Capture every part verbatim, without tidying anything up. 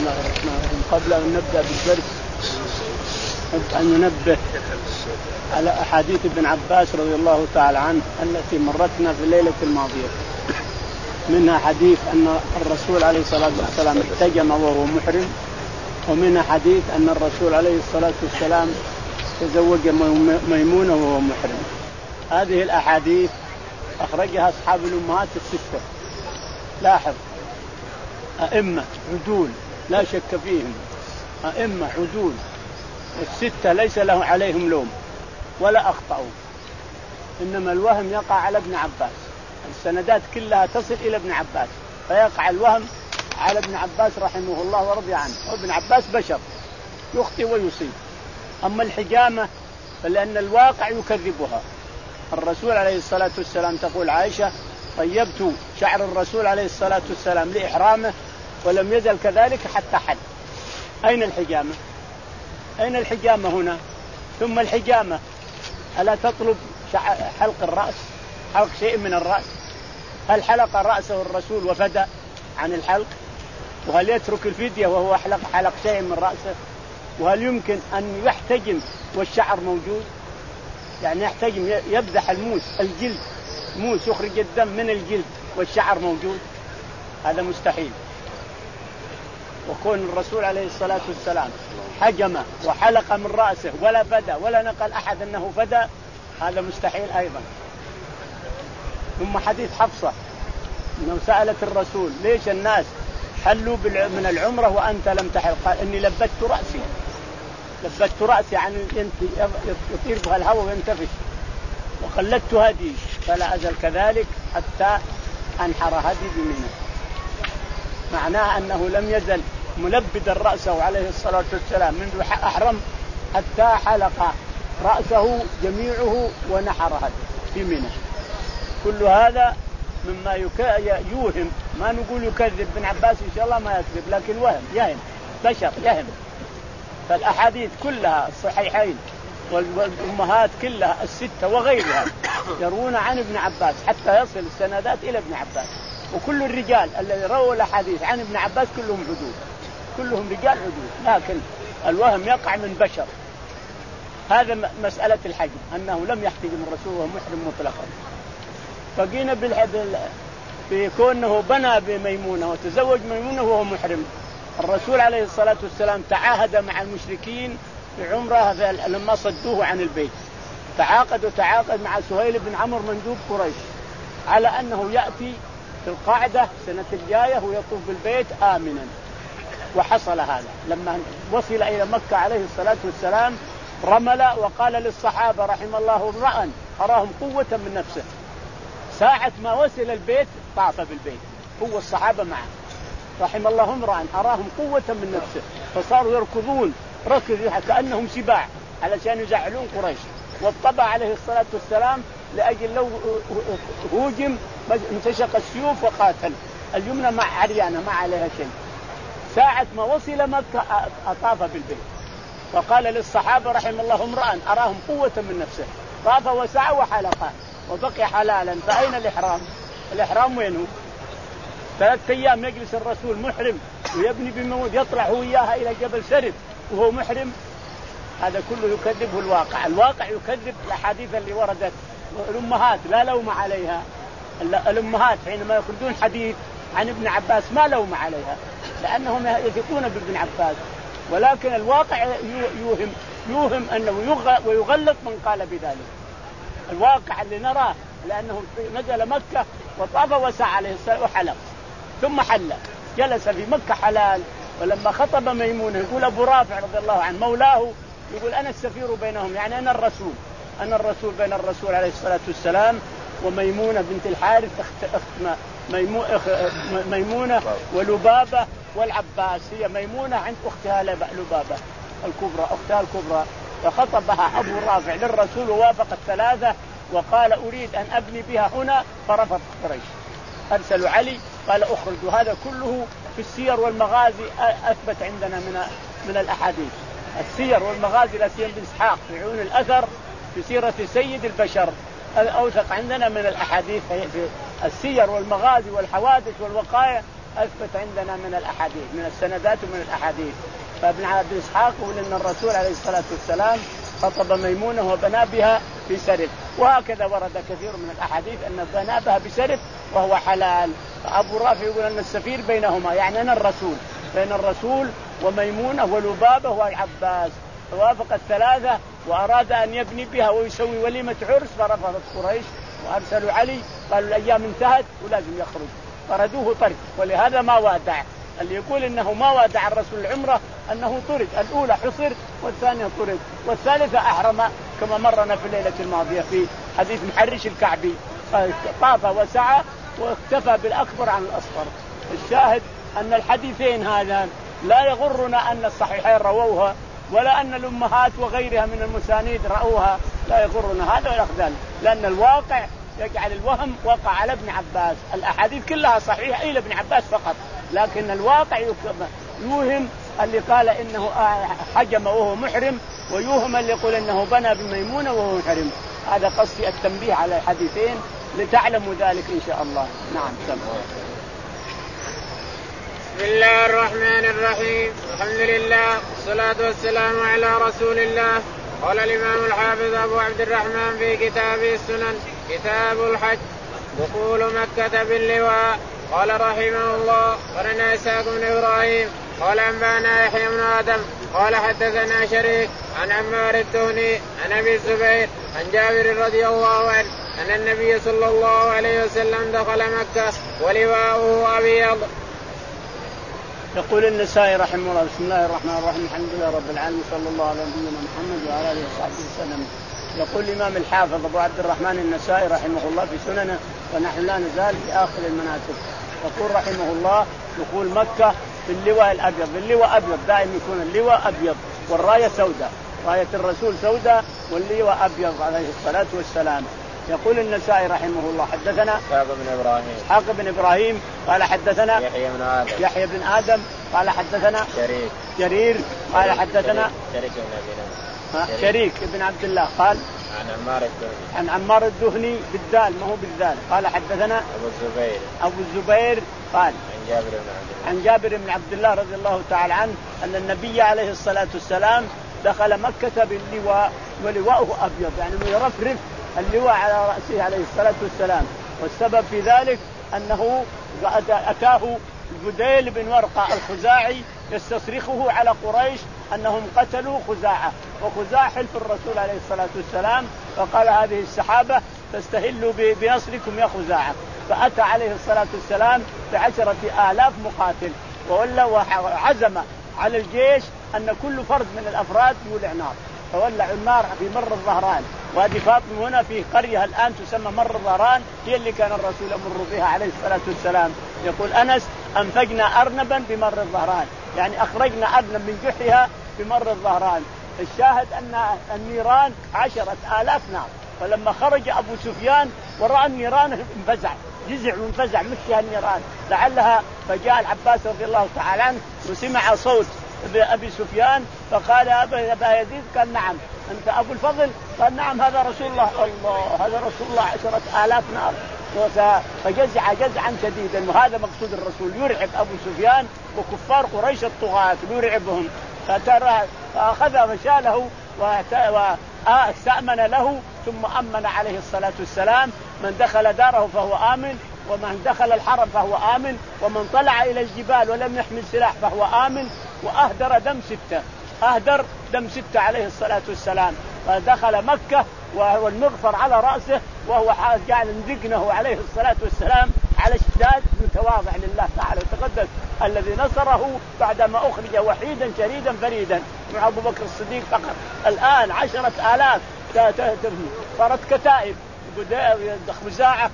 الله الرحمن الرحيم. قبل أن نبدأ بالدرس أن ننبه على أحاديث ابن عباس رضي الله تعالى عنه التي مرتنا في الليلة الماضية. منها حديث أن الرسول عليه الصلاة والسلام احتجم وهو محرم، ومنها حديث أن الرسول عليه الصلاة والسلام تزوج ميمونة وهو محرم. هذه الأحاديث أخرجها أصحاب الأمهات الستة. لاحظ، أئمة عدول لا شك فيهم، أئمة عدول الستة ليس له عليهم لوم ولا أخطأوا، إنما الوهم يقع على ابن عباس. السندات كلها تصل إلى ابن عباس، فيقع الوهم على ابن عباس رحمه الله ورضي عنه. وابن عباس بشر يخطئ ويصيب. أما الحجامة فلأن الواقع يكذبها. الرسول عليه الصلاة والسلام تقول عائشة: طيبت شعر الرسول عليه الصلاة والسلام لإحرامه ولم يزل كذلك حتى حل. أين الحجامة؟ أين الحجامة هنا؟ ثم الحجامة ألا تطلب حلق الرأس، حلق شيء من الرأس؟ هل حلق رأسه الرسول وفدى عن الحلق؟ وهل يترك الفدية وهو حلق حلق شيء من رأسه؟ وهل يمكن أن يحتجم والشعر موجود؟ يعني يحتجم يبدح الموس الجلد، موس يخرج الدم من الجلد والشعر موجود؟ هذا مستحيل. وكون الرسول عليه الصلاة والسلام حجم وحلق من رأسه ولا فدى ولا نقل أحد أنه فدى، هذا مستحيل أيضا. ثم حديث حفصة أنه سألت الرسول: ليش الناس حلوا من العمرة وأنت لم تحل؟ قال: إني لبت رأسي. لبت رأسي يعني يطير بها الهواء وينتفش، وقلدت هدي فلا أزل كذلك حتى أنحر هدي بمنى. معناه أنه لم يزل ملبدا رأسه عليه الصلاة والسلام منذ أحرم حتى حلق رأسه جميعه ونحر هدي في منى. كل هذا مما يوهم، ما نقول يكذب. ابن عباس إن شاء الله ما يكذب، لكن وهم، يهم، بشر يهم. فالأحاديث كلها الصحيحين والأمهات كلها الستة وغيرها يروون عن ابن عباس حتى يصل السندات إلى ابن عباس. وكل الرجال الذين رووا الأحاديث عن ابن عباس كلهم عدول، كلهم رجال عدول، لكن الوهم يقع من بشر. هذا مسألة الحجم، أنه لم يحتجم الرسول وهو محرم مطلقا. فقينا بالحبل بكونه بنى بميمونة وتزوج ميمونة وهو محرم. الرسول عليه الصلاة والسلام تعاهد مع المشركين في عمره لما صدوه عن البيت، تعاقد وتعاقد مع سهيل بن عمرو مندوب قريش على أنه يأتي في القاعدة سنة الجاية ويطوف بالبيت آمنا. وحصل هذا لما وصل إلى مكة عليه الصلاة والسلام، رمل وقال للصحابة رحم الله امرأ أراهم قوة من نفسه. ساعة ما وصل البيت طاف بالبيت هو الصحابة معه، رحم الله امرأ أراهم قوة من نفسه، فصاروا يركضون ركض كأنهم سباع علشان يزعلون قريش. والطبع عليه الصلاة والسلام لأجل لو هوجم انتشق السيوف وقاتل. اليمنى مع عريانة ما عليها شيء. ساعة ما وصل مكة أطاف بالبيت وقال للصحابة رحم الله امرأ أراهم قوة من نفسه، طاف وسعى وحلقا وبقي حلالا. فأين الإحرام؟ الإحرام وينه؟ ثلاثة أيام يجلس الرسول محرم ويبني بموت، يطلع هو إياها إلى جبل سرد وهو محرم. هذا كله يكذبه الواقع. الواقع يكذب الأحاديث اللي وردت. الأمهات لا لوم عليها، الأمهات حينما يقولون حديث عن ابن عباس ما لوم عليها، لأنهم يثقون بابن عباس. ولكن الواقع يوهم يوهم أنه ويغلط من قال بذلك. الواقع اللي نراه لأنه نزل مكة وطاف وسعى عليه الصلاة وحلق ثم حل، جلس في مكة حلال. ولما خطب ميمونة يقول أبو رافع رضي الله عنه مولاه، يقول أنا السفير بينهم، يعني أنا الرسول، أنا الرسول بين الرسول عليه الصلاة والسلام وميمونة بنت الحارث أخت ميمونة ولبابة والعباس. هي ميمونة عند أختها لبابة الكبرى، أختها الكبرى. فخطبها أبو رافع للرسول ووافق الثلاثة وقال أريد أن أبني بها هنا، فرفض قريش. أرسلوا علي قال أخرج. هذا كله في السير والمغازي أثبت عندنا من من الأحاديث. السير والمغازي لسيم بن إسحاق في عيون الأثر في سيرة سيد البشر أوثق عندنا من الأحاديث في السير والمغازي والحوادث والوقائع أثبت عندنا من الأحاديث، من السندات ومن الأحاديث. فابن عبد إسحاق يقول إن الرسول عليه الصلاة والسلام خطب ميمونة وبنى بها بسرف، وهكذا ورد كثير من الأحاديث أن بنى بها بسرف وهو حلال. أبو رافع يقول أن السفير بينهما، يعني أنا الرسول، بين الرسول وميمونة ولبابة والعباس، وافق الثلاثة وأراد أن يبني بها ويسوي وليمة عرس، فرفضت قريش وأرسلوا علي قالوا الأيام انتهت ولازم يخرج، فردوه طرد. ولهذا ما وادع، اللي يقول إنه ما وادع الرسول العمرة أنه طرد، الأولى حصر والثانية طرد والثالثة أحرم كما مرنا في الليلة الماضية في حديث محرش الكعبي، طاف وسعى واكتفى بالأكبر عن الأصغر. الشاهد أن الحديثين هذا لا يغرنا أن الصحيحين رووها ولا أن الأمهات وغيرها من المسانيد رأوها، لا يغرنا هذا ولا ذلك، لأن الواقع يجعل الوهم وقع على ابن عباس. الأحاديث كلها صحيحة إلى ابن عباس فقط، لكن الواقع يوهم اللي قال إنه حجم وهو محرم، ويوهم اللي يقول إنه بنى بميمونة وهو محرم. هذا قصدي التنبيه على الحديثين لتعلموا ذلك إن شاء الله. نعم سمع. بسم الله الرحمن الرحيم، الحمد لله والصلاة والسلام على رسول الله. قال الإمام الحافظ أبو عبد الرحمن في كتابه السنن كتاب الحج دخول مكة باللواء. قال رحمه الله قالنا إسحاق بن إبراهيم قال أنبانا يحيى بن آدم قال حدثنا شريك عن عمار الدهني عن أبي الزبير عن جابر رضي الله عنه أن النبي صلى الله عليه وسلم دخل مكة ولواءه أبيض. يقول النسائي رحمه الله بسم الله الرحمن الرحيم الحمد لله رب العالمين صلى الله على نبينا محمد وعلى آله وصحبه وسلم. يقول الإمام الحافظ أبو عبد الرحمن النسائي رحمه الله في سننه ونحن لا نزال في آخر المناسك. يقول رحمه الله دخول مكة باللواء الأبيض، باللواء أبيض دائما يكون اللواء أبيض والراية سوداء، راية الرسول سوداء واللواء أبيض عليه الصلاة والسلام. يقول النسائي رحمه الله حدثنا إسحاق بن إبراهيم إسحاق بن إبراهيم قال حدثنا يحيى بن آدم يحيى بن آدم قال حدثنا شريك جرير قال حدثنا شريك بن شريك, شريك بن عبد الله قال عن عمار الدهني عن عمار الدهني بالدال ما هو بالذال قال حدثنا أبو الزبير أبو الزبير قال عن جابر بن عبد الله عن جابر بن عبد الله رضي الله تعالى عنه أن النبي عليه الصلاة والسلام دخل مكة باللواء ولواءه أبيض، يعني يرفرف اللواء على رأسه عليه الصلاة والسلام. والسبب في ذلك أنه أتاه البديل بن ورقة الخزاعي يستصرخه على قريش أنهم قتلوا خزاعة، وخزاعة حلف الرسول عليه الصلاة والسلام، فقال هذه السحابة تستهلوا بنصركم يا خزاعة. فأتى عليه الصلاة والسلام بعشرة آلاف مقاتل وولى وعزم على الجيش أن كل فرد من الأفراد يولع نار، فولعوا النار في مر الظهران، وهذه فاطمة هنا في قرية الآن تسمى مر الظهران هي اللي كان الرسول يمر بها عليه الصلاة والسلام. يقول أنس أنفجنا أرنبا بمر الظهران، يعني أخرجنا أرنب من جحرها بمر الظهران. الشاهد أن النيران عشرة آلاف نار، فلما خرج أبو سفيان ورأى النيران انفزع جزع وانفزع مشيها النيران لعلها، فجاء العباس رضي الله تعالى عنه وسمع صوت أبي سفيان فقال أبا يزيد قال نعم أنت أبو الفضل؟ قال نعم هذا رسول الله. الله هذا رسول الله عشرة آلاف نار. فجزع جزعا شديدا، وهذا مقصود الرسول يرعب أبو سفيان وكفار قريش الطغاة يرعبهم. فأخذ مشاله واستأمن له ثم أمن عليه الصلاة والسلام. من دخل داره فهو آمن، ومن دخل الحرم فهو آمن، ومن طلع إلى الجبال ولم يحمل سلاح فهو آمن. وأهدر دم ستة أهدر دم ستة عليه الصلاة والسلام. فدخل مكة وهو المغفر على رأسه، وهو جعل ذقنه عليه الصلاة والسلام على اشتداد متواضع لله تعالى وتقدس، الذي نصره بعدما أخرج وحيدا شريدا فريدا مع أبو بكر الصديق فقط. الآن عشرة آلاف صارت كتائب، خزاعة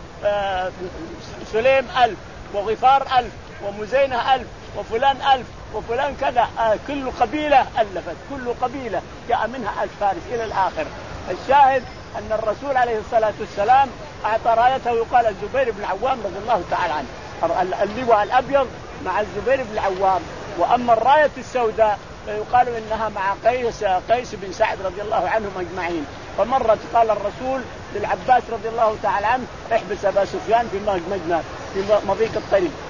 سليم ألف، وغفار ألف، ومزينة ألف، وفلان ألف، وفلان كذا، كل قبيلة ألفت، كل قبيلة جاء منها ألف فارس إلى الآخر. الشاهد أن الرسول عليه الصلاة والسلام أعطى رايته يقال الزبير بن العوام رضي الله تعالى عنه، اللواء الأبيض مع الزبير بن العوام. وأما الراية السوداء فيقال إنها مع قيس قيس بن سعد رضي الله عنهم أجمعين. فمرت قال الرسول للعباس رضي الله تعالى عنه احبس أبا سفيان في مجمع في مضيق الطريق،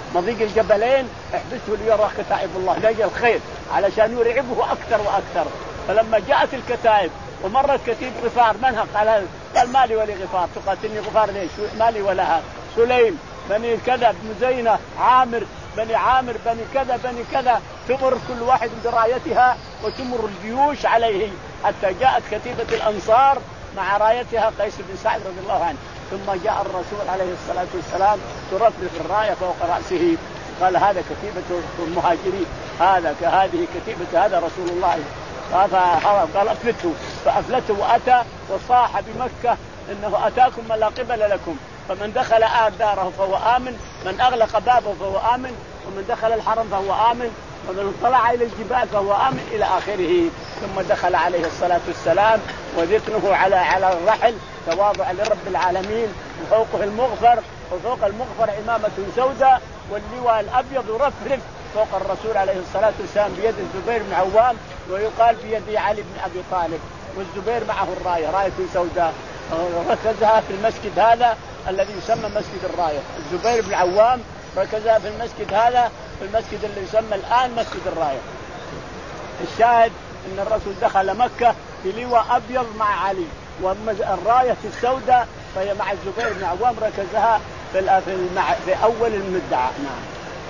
مضيق الجبلين احبسه ليرى كتائب الله لقى الخير علشان يرعبه أكثر وأكثر. فلما جاءت الكتائب ومرت كتيب غفار منها قال قال مالي ولي غفار تقاتلني غفار ليش مالي ولها سليم بني كذا مزينة عامر بني عامر بني كذا بني كذا تمر كل واحد برايتها وتمر الجيوش عليه حتى جاءت كتيبة الأنصار مع رايتها قيس بن سعد رضي الله عنه. ثم جاء الرسول عليه الصلاة والسلام ترفرف الراية فوق رأسه قال هذا كتيبة المهاجرين هذا كهذه كتيبة هذا رسول الله قال أفلته فأفلته وأتى وصاح بمكة إنه أتاكم من لا قبل لكم فمن دخل آب داره فهو آمن من أغلق بابه فهو آمن ومن دخل الحرم فهو آمن ومن طلع إلى الجبال فهو آمن إلى آخره. ثم دخل عليه الصلاة والسلام وذكره على على الرحل تواضع لرب العالمين وفوقه المغفر وفوق المغفر عمامة سوداء واللواء الأبيض يرفرف فوق الرسول عليه الصلاة والسلام بيد الزبير بن عوام ويقال بيد علي بن أبي طالب والزبير معه الراية راية سوداء ركزها في المسجد هذا الذي يسمى مسجد الراية. الزبير بن عوام ركزها في المسجد هذا في المسجد اللي يسمى الآن مسجد الراية. الشاهد أن الرسول دخل مكة بلواء أبيض مع علي والراية السوداء فهي مع الزبير بن عوام ركزها في, في أول المدعى. نعم.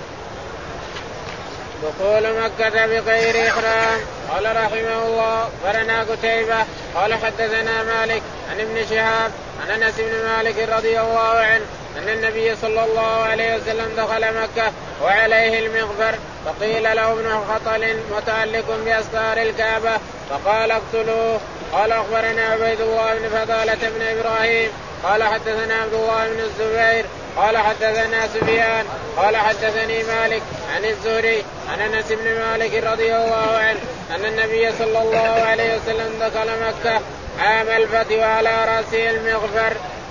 دخول مكة بغير إحرام. قال رحمه الله فرنا قتيبة قال حدثنا مالك عن ابن شهاب عن أنس بن مالك رضي الله عنه أن النبي صلى الله عليه وسلم دخل مكة وعليه المغفر فقيل له ابن خطل متعلق بأستار الكعبة فقال اقتلوه. قال أخبرنا عبيد الله بن فضالة بن إبراهيم قال حدثنا عبد الله بن الزبير قال حدثنا سفيان قال حدثني مالك عن الزهري عن أنس بن مالك رضي الله عنه أن النبي صلى الله عليه وسلم دخل مكة عام الفتح وعلى رأسه المغفر.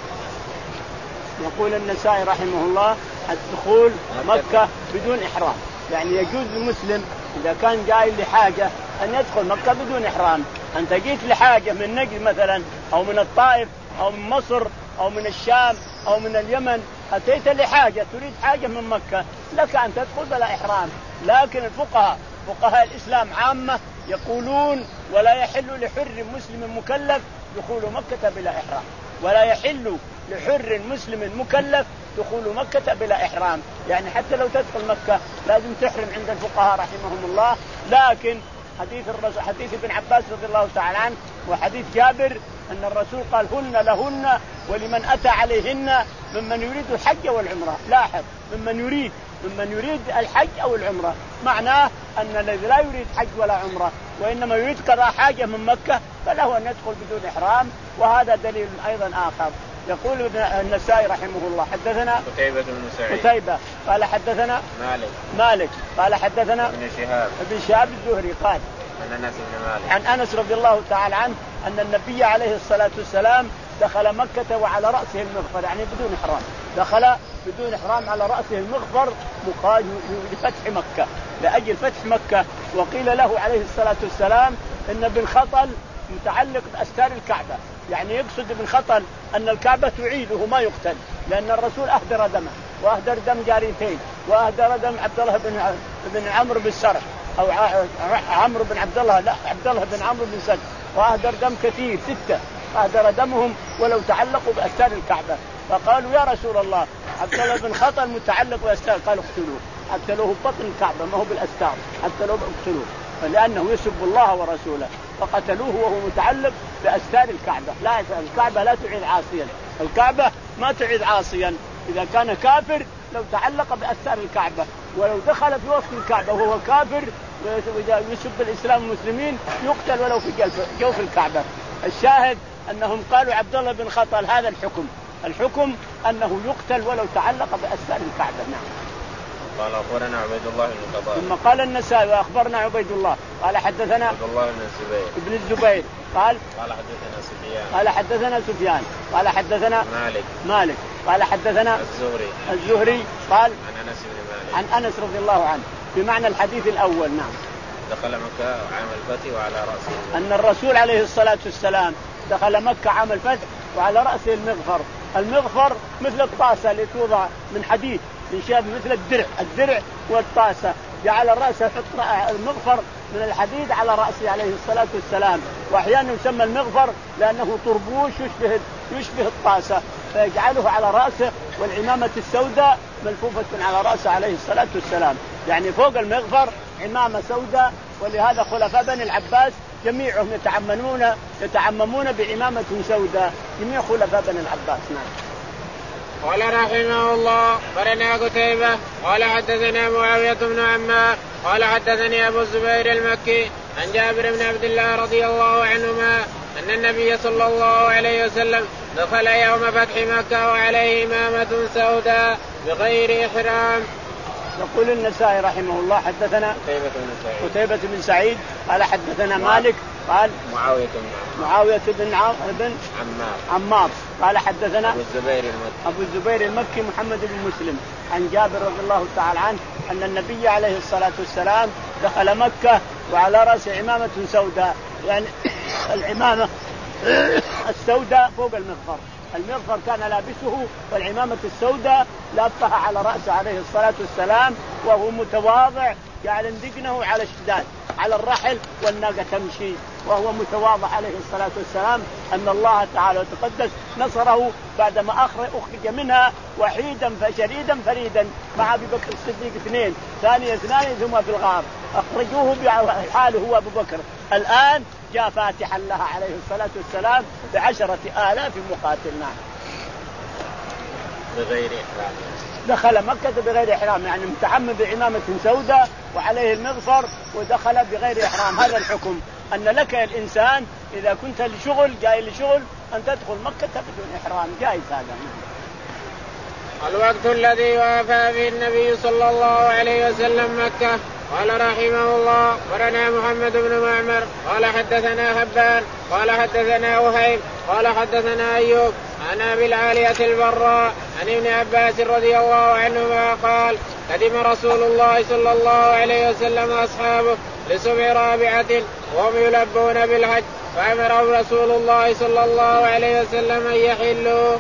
يقول النسائي رحمه الله الدخول مكة بدون إحرام يعني يجوز للمسلم إذا كان جاي لحاجة أن يدخل مكة بدون إحرام. أنت جيت لحاجة من نجد مثلا أو من الطائف أو من مصر أو من الشام أو من اليمن أتيت لحاجة تريد حاجة من مكة لك أن تدخل بلا إحرام. لكن الفقهاء فقهاء الإسلام عامة يقولون ولا يحل لحر مسلم مكلف دخول مكة بلا إحرام ولا يحل لحر مسلم مكلف دخول مكة بلا إحرام. يعني حتى لو تدخل مكة لازم تحرم عند الفقهاء رحمهم الله. لكن حديث الرسول حديث ابن عباس رضي الله تعالى عنه وحديث جابر أن الرسول قال هن لهن ولمن أتى عليهن ممن يريد الحج والعمرة. لاحظ ممن يريد ممن يريد الحج أو العمرة معناه أن الذي لا يريد حج ولا عمرة وإنما يريد قضاء حاجة من مكة فله أن يدخل بدون إحرام. وهذا دليل أيضا آخر. يقول النسائي رحمه الله حدثنا قتيبة بن سعيد قتيبة قال حدثنا مالك مالك قال حدثنا ابن شهاب ابن شهاب الزهري قال عن أنس بن مالك عن أنس رضي الله تعالى عنه أن النبي عليه الصلاة والسلام دخل مكة وعلى رأسه المغفر يعني بدون إحرام دخل بدون إحرام على رأسه المغفر مقاد لفتح مكة لأجل فتح مكة. وقيل له عليه الصلاة والسلام إن ابن خطل متعلق بأستار الكعبة يعني يقصد ابن خطل أن الكعبة تعيده ما يقتل لأن الرسول أهدر دمه وأهدر دم جاريتين وأهدر دم عبد الله بن بن عمرو بن سرح أو عمرو بن عبد الله لا عبد الله بن عمرو بن سد وأهدر دم كثير ستة أهدر دمهم ولو تعلقوا بأستار الكعبة. فقالوا يا رسول الله عبد الله بن خطل متعلق بأستار قالوا اقتلوه اقتلوه ببطن الكعبة ما هو بالأستار حتى لو اقتلوه لأنه يسب الله ورسوله فقتلوه وهو متعلق بأستار الكعبة. لا الكعبة لا تعيد عاصيا الكعبة ما تعيد عاصيا إذا كان كافر لو تعلق بأستار الكعبة ولو دخل في وسط الكعبة وهو كافر ويسب الإسلام والمسلمين يقتل ولو في جوف الكعبة. الشاهد أنهم قالوا عبد الله بن خطل هذا الحكم الحكم أنه يقتل ولو تعلق بأستار الكعبة. نعم. قال أخبرنا عبيد الله بن فضالة ثم قال النسائي وأخبرنا عبيد الله قال حدثنا عبد الله بن الزبير ابن الزبير قال قال حدثنا سفيان قال حدثنا سفيان قال حدثنا مالك مالك قال حدثنا الزهري الزهري قال عن أنس بن مالك عن أنس رضي الله عنه بمعنى الحديث الأول. نعم. دخل مكة عام الفتح وعلى رأسه أن الرسول عليه الصلاة والسلام دخل مكة عام الفتح وعلى رأسه المغفر. المغفر مثل الطاسة اللي توضع من حديد من شاب مثل الدرع الدرع والطاسة، جعل الرأس يحط المغفر من الحديد على رأسه عليه الصلاة والسلام. وأحيانا يسمى المغفر لأنه طربوش يشبه يشبه الطاسة فيجعله على رأسه، والعمامة السوداء ملفوفة على رأسه عليه الصلاة والسلام، يعني فوق المغفر عمامة سوداء. ولهذا خلفاء بني العباس جميعهم يتعممون يتعممون بعمامة سوداء، جميع خلفاء بني العباس. نعم. قال رحمه الله قرنا قتيبة قال حدثنا معاوية بن عمار قال حدثني أبو الزبير المكي عن جابر بن عبد الله رضي الله عنهما أن النبي صلى الله عليه وسلم دخل يوم فتح مكة وعليه إمامة سوداء بغير إحرام. يقول النسائي رحمه الله حدثنا قتيبة بن سعيد قتيبة بن سعيد قال حدثنا مالك قال معاوية بن معاوية بن بن عمار عمار قال حدثنا أبو الزبير المكي أبو الزبير المكي محمد بن مسلم عن جابر رضي الله تعالى عنه أن النبي عليه الصلاة والسلام دخل مكة وعلى رأسه عمامة سوداء، يعني العمامة السوداء فوق المغفر، المغفر كان لابسه والعمامة السوداء لابسها على رأسه عليه الصلاة والسلام، وهو متواضع جعل دقنه على الشداد على الرحل والناقة تمشي، وهو متواضع عليه الصلاة والسلام. أن الله تعالى وتقدس نصره بعدما أخرج منها وحيدا فشريدا فريدا مع أبي بكر الصديق اثنين، ثاني اثنان ثم في الغار أخرجوه بحاله هو أبو بكر. الآن جاء فاتحا لها عليه الصلاة والسلام بعشرة آلاف مقاتلنا بغير إحرام. دخل مكة بغير إحرام، يعني متعمم بعمامة سوداء وعليه المغفر ودخل بغير إحرام. هذا الحكم أن لك الإنسان إذا كنت لشغل جاي لشغل أن تدخل مكة بدون إحرام، جائز هذا. الوقت الذي وافى به النبي صلى الله عليه وسلم مكة. قال رحمه الله قرنا محمد بن معمر قال حدثنا حبان قال حدثنا وهيب قال حدثنا أيوب عن أبي العالية البراء عن ابن عباس رضي الله عنهما قال قدم رسول الله صلى الله عليه وسلم أصحابه لسبع رابعة وهم يلبون بالحج فأمرهم رسول الله صلى الله عليه وسلم أن يحلوا.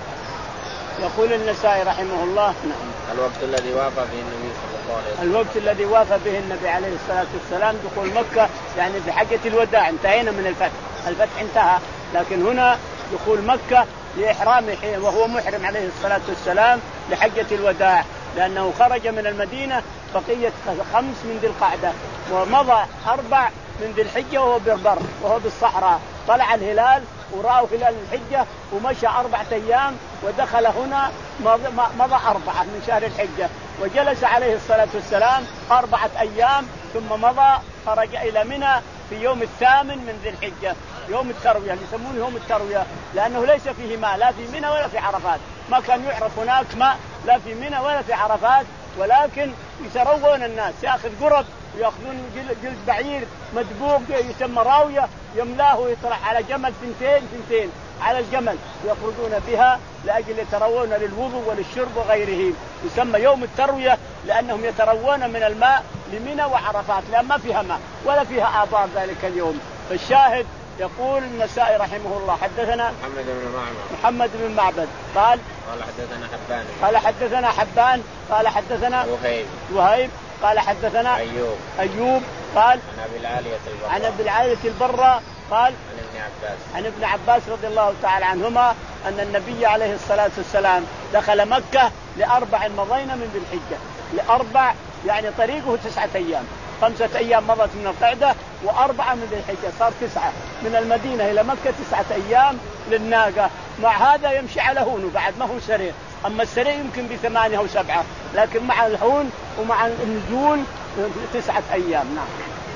يقول النسائي رحمه الله نعم. الوقت الذي وافى به النبي صلى الله عليه وسلم الوقت الذي وافى به النبي عليه الصلاة والسلام دخول مكة، يعني في حجة الوداع، انتهينا من الفتح، الفتح انتهى، لكن هنا دخول مكة لإحرامه وهو محرم عليه الصلاة والسلام لحجة الوداع، لأنه خرج من المدينة بقية خمس من ذي القعدة ومضى أربع من ذي الحجة وهو بالبر وهو بالصحراء، طلع الهلال ورأوا هلال الحجة ومشى أربعة أيام ودخل هنا مضى أربعة من شهر الحجة وجلس عليه الصلاة والسلام أربعة أيام ثم مضى خرج إلى منى في يوم الثامن من ذي الحجة، يوم التروية اللي يسمونه يوم التروية، لأنه ليس فيه ماء لا في منى ولا في عرفات، ما كان يعرف هناك ماء لا في منى ولا في عرفات، ولكن يتروون الناس، يأخذ قرب ويأخذون جلد بعير مدبوق يسمى راوية يملاه ويطلع على جمل ثنتين ثنتين على الجمل ويخرجون بها لأجل يتروون للوضوء وللشرب وغيره، يسمى يوم التروية لأنهم يتروون من الماء لمنى وعرفات لأن ما فيها ماء ولا فيها آبار ذلك اليوم. فالشاهد يقول النسائي رحمه الله حدثنا محمد بن معبد محمد بن معبد قال قال حدثنا حبان قال حدثنا حبان قال حدثنا وهيب وهيب قال حدثنا أيوب أيوب قال عن أبي العالية البراء عن أبي العالية البراء قال عن ابن عباس عن ابن عباس رضي الله تعالى عنهما أن النبي عليه الصلاة والسلام دخل مكة لأربع مضينا من ذي الحجة، لأربع يعني طريقه تسعة أيام، خمسة أيام مضت من القعدة وأربعة من ذي الحجة، صار تسعة من المدينة إلى مكة تسعة أيام للناقة، مع هذا يمشي على هون بعد ما هو سريع، أما السريع يمكن بثمانية أو سبعة، لكن مع الهون ومع النزول تسعة أيام. نعم.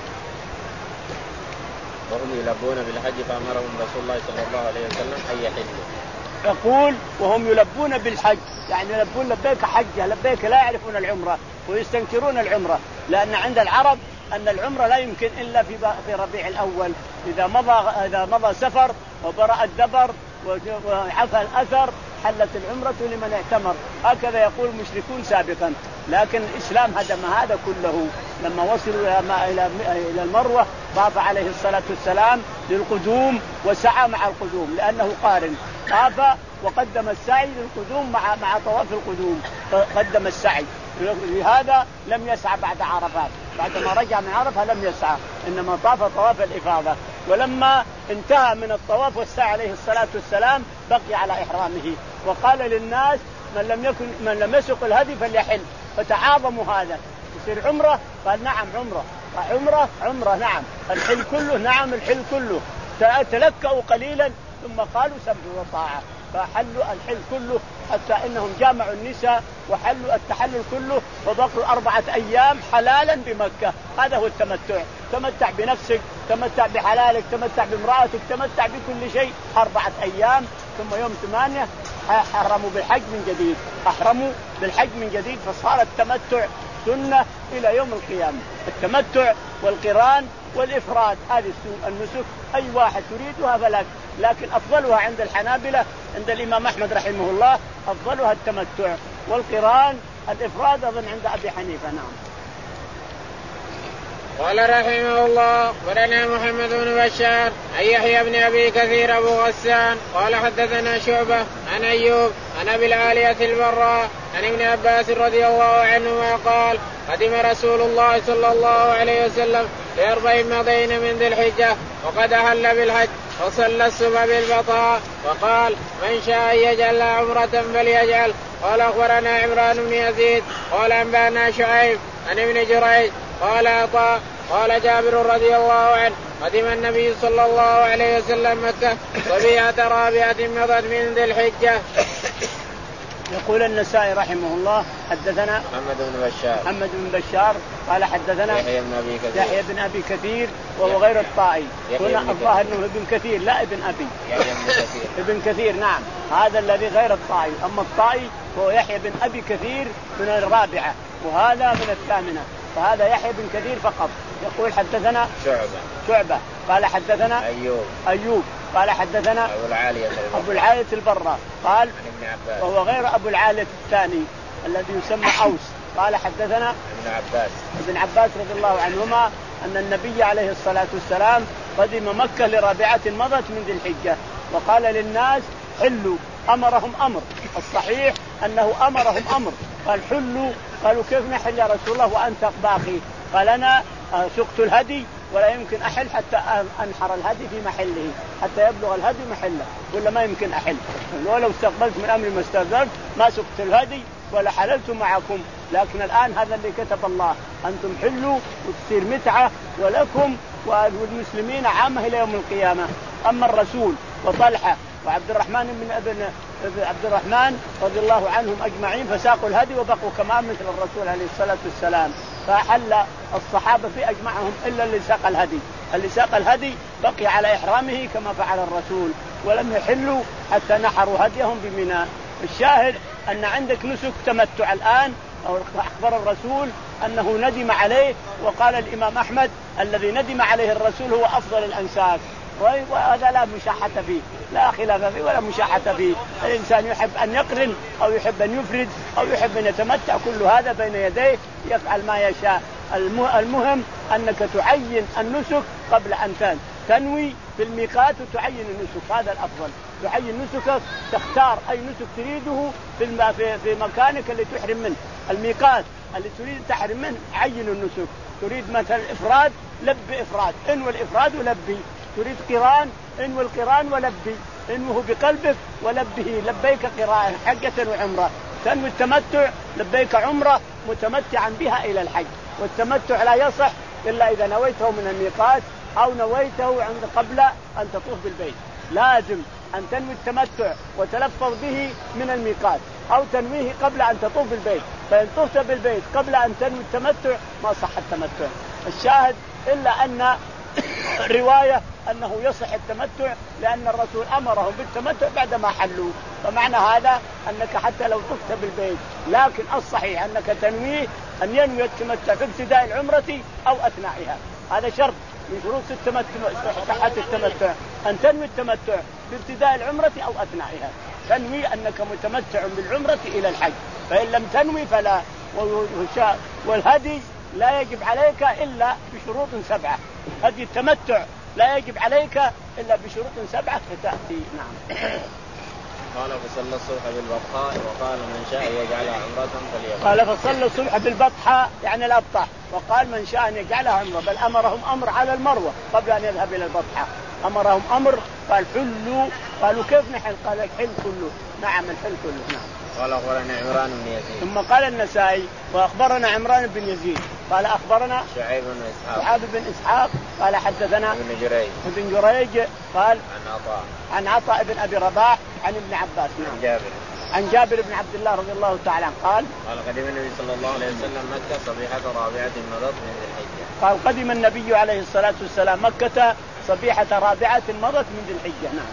وهم يلبون بالحج فأمرهم رسول الله صلى الله عليه وسلم أن يحلوا. يقول وهم يلبون بالحج، يعني يلبون لبيك حجة، لبيك لا يعرفون العمرة ويستنكرون العمرة، لأن عند العرب أن العمرة لا يمكن إلا في في ربيع الأول، إذا مضى إذا مضى سفر وبرأ الدبر وعفى الأثر حلت العمرة لمن اعتمر، هكذا يقول المشركون سابقا، لكن الإسلام هدم هذا كله لما وصلوا إلى إلى المروة طاف عليه الصلاة والسلام للقدوم وسعى مع القدوم لأنه قارن، طاف وقدم السعي للقدوم مع مع طواف القدوم، قدم السعي لهذا لم يسعى بعد عرفات، بعدما رجع من عرفة لم يسعى، إنما طاف طواف الإفاضة. ولما انتهى من الطواف والسعي عليه الصلاة والسلام بقي على إحرامه، وقال للناس من لم يكن من لم يسق الهدي فليحل، فتعاظموا هذا يصير عمرة. قال نعم عمرة، عمرة عمرة نعم، الحل كله نعم الحل كله. تلكأوا قليلا ثم قالوا سمع وطاعة، فحلوا الحل كله حتى إنهم جامعوا النساء وحلوا التحلل كله، وبقوا أربعة أيام حلالا بمكة. هذا هو التمتع، تمتع بنفسك، تمتع بحلالك، تمتع بامرأتك، تمتع بكل شيء أربعة أيام. ثم يوم ثمانية حرموا بالحج من جديد، أحرموا بالحج من جديد، فصار التمتع سنة إلى يوم القيامة. التمتع والقران والإفراد هذه النسك أي واحد تريدها فلك، لكن أفضلها عند الحنابلة عند الإمام أحمد رحمه الله أفضلها التمتع، والقران الإفراد أظن عند أبي حنيفة. نعم. قال رحمه الله ولنا محمد بن بشار عن يحيى بن أبي كثير أبو غسان قال حدثنا شعبة عن أيوب عن أبي العالية البراء عن ابن عباس رضي الله عنهما قال قدم رسول الله صلى الله عليه وسلم في أربع مضين من ذي الحجة وقد أهل بالحج، فصلى الصبح بالبطاء وقال من شاء يجعل عمرة فليجعل. قال أخبرنا عمران بن يزيد قال أنبأنا شعيب عن ابن جريج قال عطاء قال جابر رضي الله عنه قدم النبي صلى الله عليه وسلم مكة ربيعة رابعة مضت من ذي الحجة. يقول النسائي رحمه الله حدثنا محمد بن بشار محمد بن بشار قال حدثنا يحيى بن أبي كثير يحيى بن أبي كثير وهو غير الطائي، هنا الظاهر انه ابن كثير لا ابن أبي يحيى بن كثير ابن كثير نعم، هذا الذي غير الطائي، أما الطائي هو يحيى بن أبي كثير من الرابعة وهذا من الثامنة، فهذا يحيى بن كثير فقط. يقول حدثنا شعبة شعبة قال حدثنا أيوب أيوب قال حدثنا أبو العالية أبو العالية البراء قال ابن عباس وهو غير أبو العالية الثاني الذي يسمى أوس قال حدثنا ابن عباس ابن عباس رضي الله عنهما أن النبي عليه الصلاة والسلام قدم مكة لرابعة مضت من ذي الحجة وقال للناس حلوا، أمرهم أمر، الصحيح أنه أمرهم أمر، قال حلوا، قالوا كيف نحل يا رسول الله وأنت باقي؟ قال أنا سقت الهدي ولا يمكن أحل حتى أنحر الهدي في محله، حتى يبلغ الهدي محله، ولا ما يمكن أحل، ولو استقبلت من أمري ما استقبلت ما سقت الهدي ولا حللت معكم، لكن الآن هذا اللي كتب الله، أنتم حلوا وتصير متعة ولكم والمسلمين عامة إلى يوم القيامة. أما الرسول وطلحة وعبد الرحمن بن ابن عبد الرحمن رضي الله عنهم أجمعين فساقوا الهدي وبقوا كمان مثل الرسول عليه الصلاة والسلام، فحل الصحابة في أجمعهم إلا اللي ساق الهدي، اللي ساق الهدي بقي على إحرامه كما فعل الرسول، ولم يحلوا حتى نحروا هديهم بمنى. الشاهد أن عندك نسك تمتع الآن، أو أخبر الرسول أنه ندم عليه، وقال الإمام أحمد الذي ندم عليه الرسول هو أفضل الأنساك، وهذا لا مشاحة فيه، لا خلاف فيه ولا مشاحة فيه. الإنسان يحب أن يقرن أو يحب أن يفرد أو يحب أن يتمتع، كل هذا بين يديه يفعل ما يشاء. المهم أنك تعين النسك قبل أن تنوي في الميقات وتعين النسك، هذا الأفضل. تعين نسكك، تختار أي نسك تريده في في مكانك اللي تحرم منه، الميقات اللي تريد تحرم منه عين النسك. تريد مثلا إفراد لب إفراد، انوي الإفراد ولبي. تريد قران انوي القران ولبي، انوه بقلبك ولبه لبيك قران حجة وعمرة. تنوي التمتع لبيك عمرة متمتعا بها إلى الحج، والتمتع لا يصح إلا إذا نويته من الميقات أو نويته عند قبل أن تطوف بالبيت. لازم أن تنوي التمتع وتلفظ به من الميقات، أو تنويه قبل أن تطوف بالبيت، فإن طفت بالبيت قبل أن تنوي التمتع ما صح التمتع. الشاهد إلا أن رواية أنه يصح التمتع لأن الرسول أمرهم بالتمتع بعدما حلوا، فمعنى هذا أنك حتى لو طفت بالبيت، لكن الصحيح أنك تنويه أن ينوي التمتع في ابتداء العمرة أو أثنائها، هذا شرط من شروط التمتع صحة التمتع، أن تنوي التمتع بابتداء العمرة أو أثنائها، تنوي أنك متمتع بالعمرة إلى الحج، فإن لم تنوي فلا. والهدي لا يجب عليك إلا بشروط سبعة، هدي التمتع لا يجب عليك إلا بشروط سبعة فتأتي. نعم. قال فصلى الصبح بالبطحاء وقال من شاء يجعلها عمرة فليفعل. قال فصلى الصبح بالبطحاء يعني الأبطح، وقال من شاء أن يجعلها عمرة، بل أمرهم أمر على المروة قبل أن يذهب إلى البطحاء، أمرهم أمر قال حلوا، قالوا كيف نحل؟ قال الحل كله، نعم الحل كله نعم. قال أخبرنا عمران بن يزيد. ثم قال النسائي وأخبرنا عمران بن يزيد قال أخبرنا شعيب بن إسحاق شعيب بن إسحاق قال حدثنا ابن جريج ابن جريج قال عن عطاء عن عطاء بن أبي رباح عن ابن عباس نعم. عن جابر عن جابر بن عبد الله رضي الله تعالى عنه قال قال قدم النبي صلى الله عليه وسلم مكة صبيحة رابعة مضت من ذي الحجة. قال قدم النبي عليه الصلاة والسلام مكة صبيحة رابعة مضت من ذي الحجة نعم.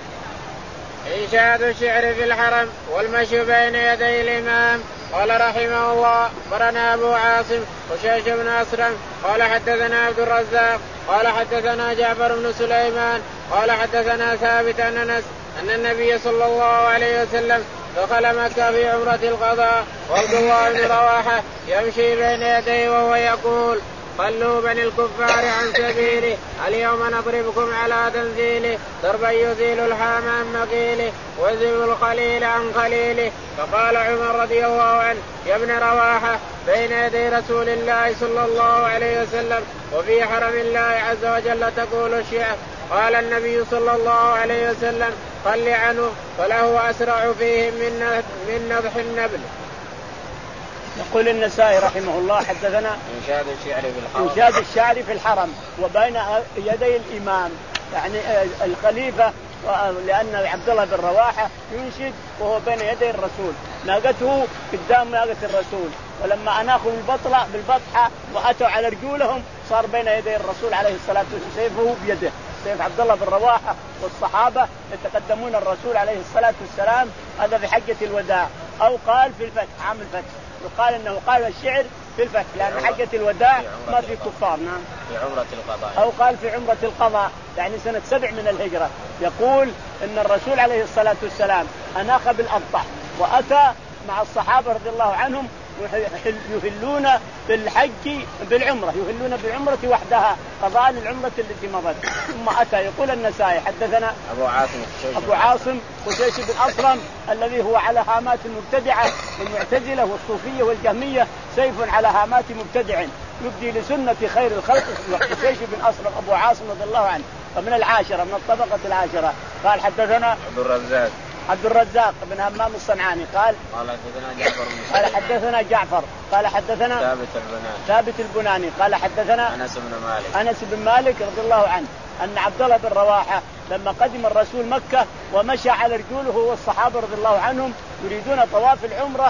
إنشاد الشعر في الحرم والمشي بين يدي الإمام. قال رحمه الله أخبرنا أبو عاصم وشيش بن أسلم قال حدثنا عبد الرزاق قال حدثنا جعفر بن سليمان قال حدثنا ثابت عن أنس أن النبي صلى الله عليه وسلم دخل مكة في عمرة القضاء وعبد الله بن رواحة يمشي بين يديه وهو يقول خلوا بني الكفار عن سبيله اليوم نضربكم على تنزيله ضربا يزيل الحام عن مقيله ويذهب الخليل عن خليله. فقال عمر رضي الله عنه يا ابن رواحة بين يدي رسول الله صلى الله عليه وسلم وفي حرم الله عز وجل تقول الشعر. قال النبي صلى الله عليه وسلم خل عنه فله أسرع فيهم من من نضح النبل. يقول النسائي رحمه الله حدثنا إنشاد الشعر في الحرم إنشاد الشعر في الحرم وبين يدي الإمام يعني الخليفة، لأن عبد الله بن رواحة ينشد وهو بين يدي الرسول، ناقته قدام ناقة الرسول، ولما أناخوا البطلة بالبطحة وأتوا على رجولهم صار بين يدي الرسول عليه الصلاة والسلام سيفه بيده، سيف عبد الله بن رواحة والصحابة يتقدمون الرسول عليه الصلاة والسلام. هذا في حجة الوداع أو قال في الفتح عام الفتح، وقال انه قال الشعر في الفتح لان حجة الوداع ما في كفار نعم في عمرة القضاء او قال في عمرة القضاء يعني سنة سبع من الهجرة. يقول ان الرسول عليه الصلاة والسلام اناخ بالأبطح واتى مع الصحابة رضي الله عنهم يهلون بالحج بالعمرة، يهلون بالعمرة وحدها قضاء للعمرة التي مضت. ثم أتى يقول النسائي حدثنا أبو عاصم أبو عاصم وشيش بن أسلم الذي هو على هامات المبتدعة والمعتزلة والصوفية والجهمية، سيف على هامات مبتدع يبدي لسنة خير الخلق. شيش بن أسلم أبو عاصم رضي الله عنه ومن العاشرة من الطبقة العاشرة. قال حدثنا عبد الرزاق عبد الرزاق بن همام الصنعاني قال قال حدثنا جعفر بن قال حدثنا جعفر قال حدثنا ثابت البناني ثابت البناني قال حدثنا أنس بن مالك أنس بن مالك رضي الله عنه أن عبد الله بن رواحة لما قدم الرسول مكة ومشى على رجوله والصحابة رضي الله عنهم يريدون طواف العمرة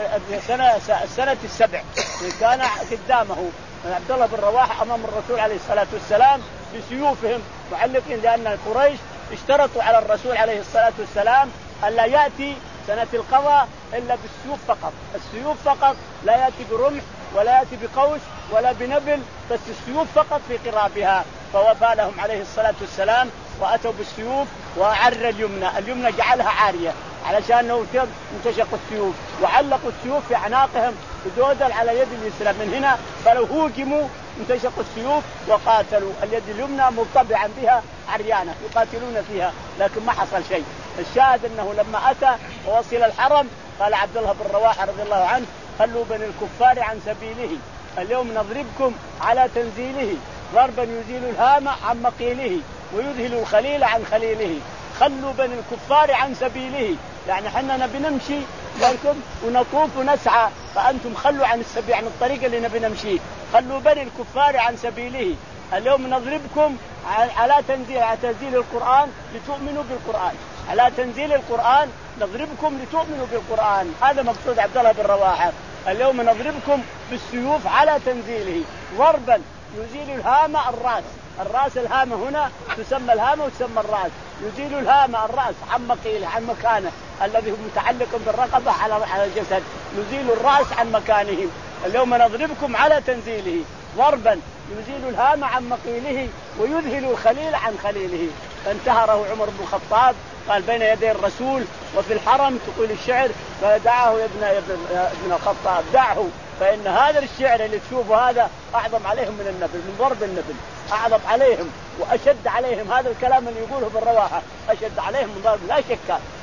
سنة السنة السبع، كان قدامه عبد الله بن رواحة أمام الرسول عليه الصلاة والسلام بسيوفهم معلقين، لأن قريش اشترطوا على الرسول عليه الصلاة والسلام ألا يأتي سنة القضاء إلا بالسيوف فقط، السيوف فقط، لا يأتي برمح ولا يأتي بقوس ولا بنبل، بس السيوف فقط في قرابها. فوفى لهم عليه الصلاة والسلام وأتوا بالسيوف وعر اليمنى، اليمنى جعلها عارية علشان انتشقوا السيوف وعلقوا السيوف في أعناقهم بدودل على يد اليسرى من هنا، فلو هوجموا انتشقوا السيوف وقاتلوا، اليد اليمنى مرتبعا بها عريانة يقاتلون فيها، لكن ما حصل شيء. الشاهد أنه لما أتى ووصل الحرم قال عبد الله بن رواحة رضي الله عنه خلوا بني الكفار عن سبيله اليوم نضربكم على تنزيله ضربا يزيل الهام عن مقيله ويذهل الخليل عن خليله. خلوا بني الكفار عن سبيله يعني حنا نبي نمشي لكم ونطوف ونسعى، فأنتم خلوا عن السبيل عن الطريق اللي نبي نمشيه. خلوا بني الكفار عن سبيله اليوم نضربكم على تنزيل على تنزيل القرآن لتؤمنوا بالقرآن، على تنزيل القرآن نضربكم لتؤمنوا بالقرآن. هذا مقصود عبد الله بن رواحة، اليوم نضربكم بالسيوف على تنزيله ضربا يزيل الهام الرأس، الرأس الهامة هنا تسمى الهامة وتسمى الرأس، يزيل الهامة الرأس عن مقيله عن مكانه الذي هو متعلق بالرقبة على على الجسد، يزيل الرأس عن مكانه. اليوم نضربكم على تنزيله ضربا يزيل الهام عن مقيله ويذهل الخليل عن خليله. فانتهره عمر بن الخطاب قال بين يدي الرسول وفي الحرم تقول الشعر، فدعاه يا ابن يا ابن الخطاب دعه، فإن هذا الشعر اللي تشوفه هذا أعظم عليهم من النبل، من ضرب النبل أعظم عليهم وأشد عليهم. هذا الكلام اللي يقوله بالرواحة أشد عليهم من ضرب، لا شك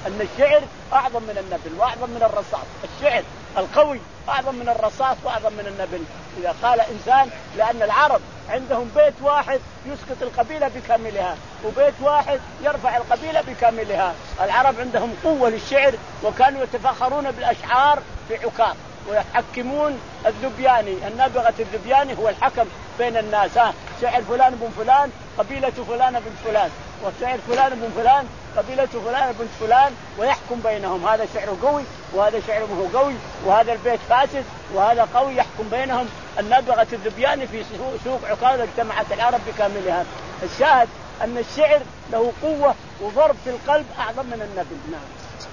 أن الشعر أعظم من النبل وأعظم من الرصاص. الشعر القوي أعظم من الرصاص وأعظم من النبل. إذا قال إنسان لأن العرب عندهم بيت واحد يسقط القبيلة بكاملها وبيت واحد يرفع القبيلة بكاملها. العرب عندهم قوة للشعر وكانوا يتفاخرون بالأشعار في عكاظ ويحكمون الذبياني. النابغة الذبياني هو الحكم بين الناس. ها شعر فلان بن فلان قبيلة فلان بن فلان وشعر فلان بن فلان قبيلة فلان بن فلان ويحكم بينهم. هذا شعره قوي وهذا شعره مو قوي وهذا البيت فاسد وهذا قوي يحكم بينهم. النابغة الذبياني في سوق عكاظ اجتمعت العرب بكاملها. الشاهد أن الشعر له قوة وضرب في القلب أعظم من النبل. نعم.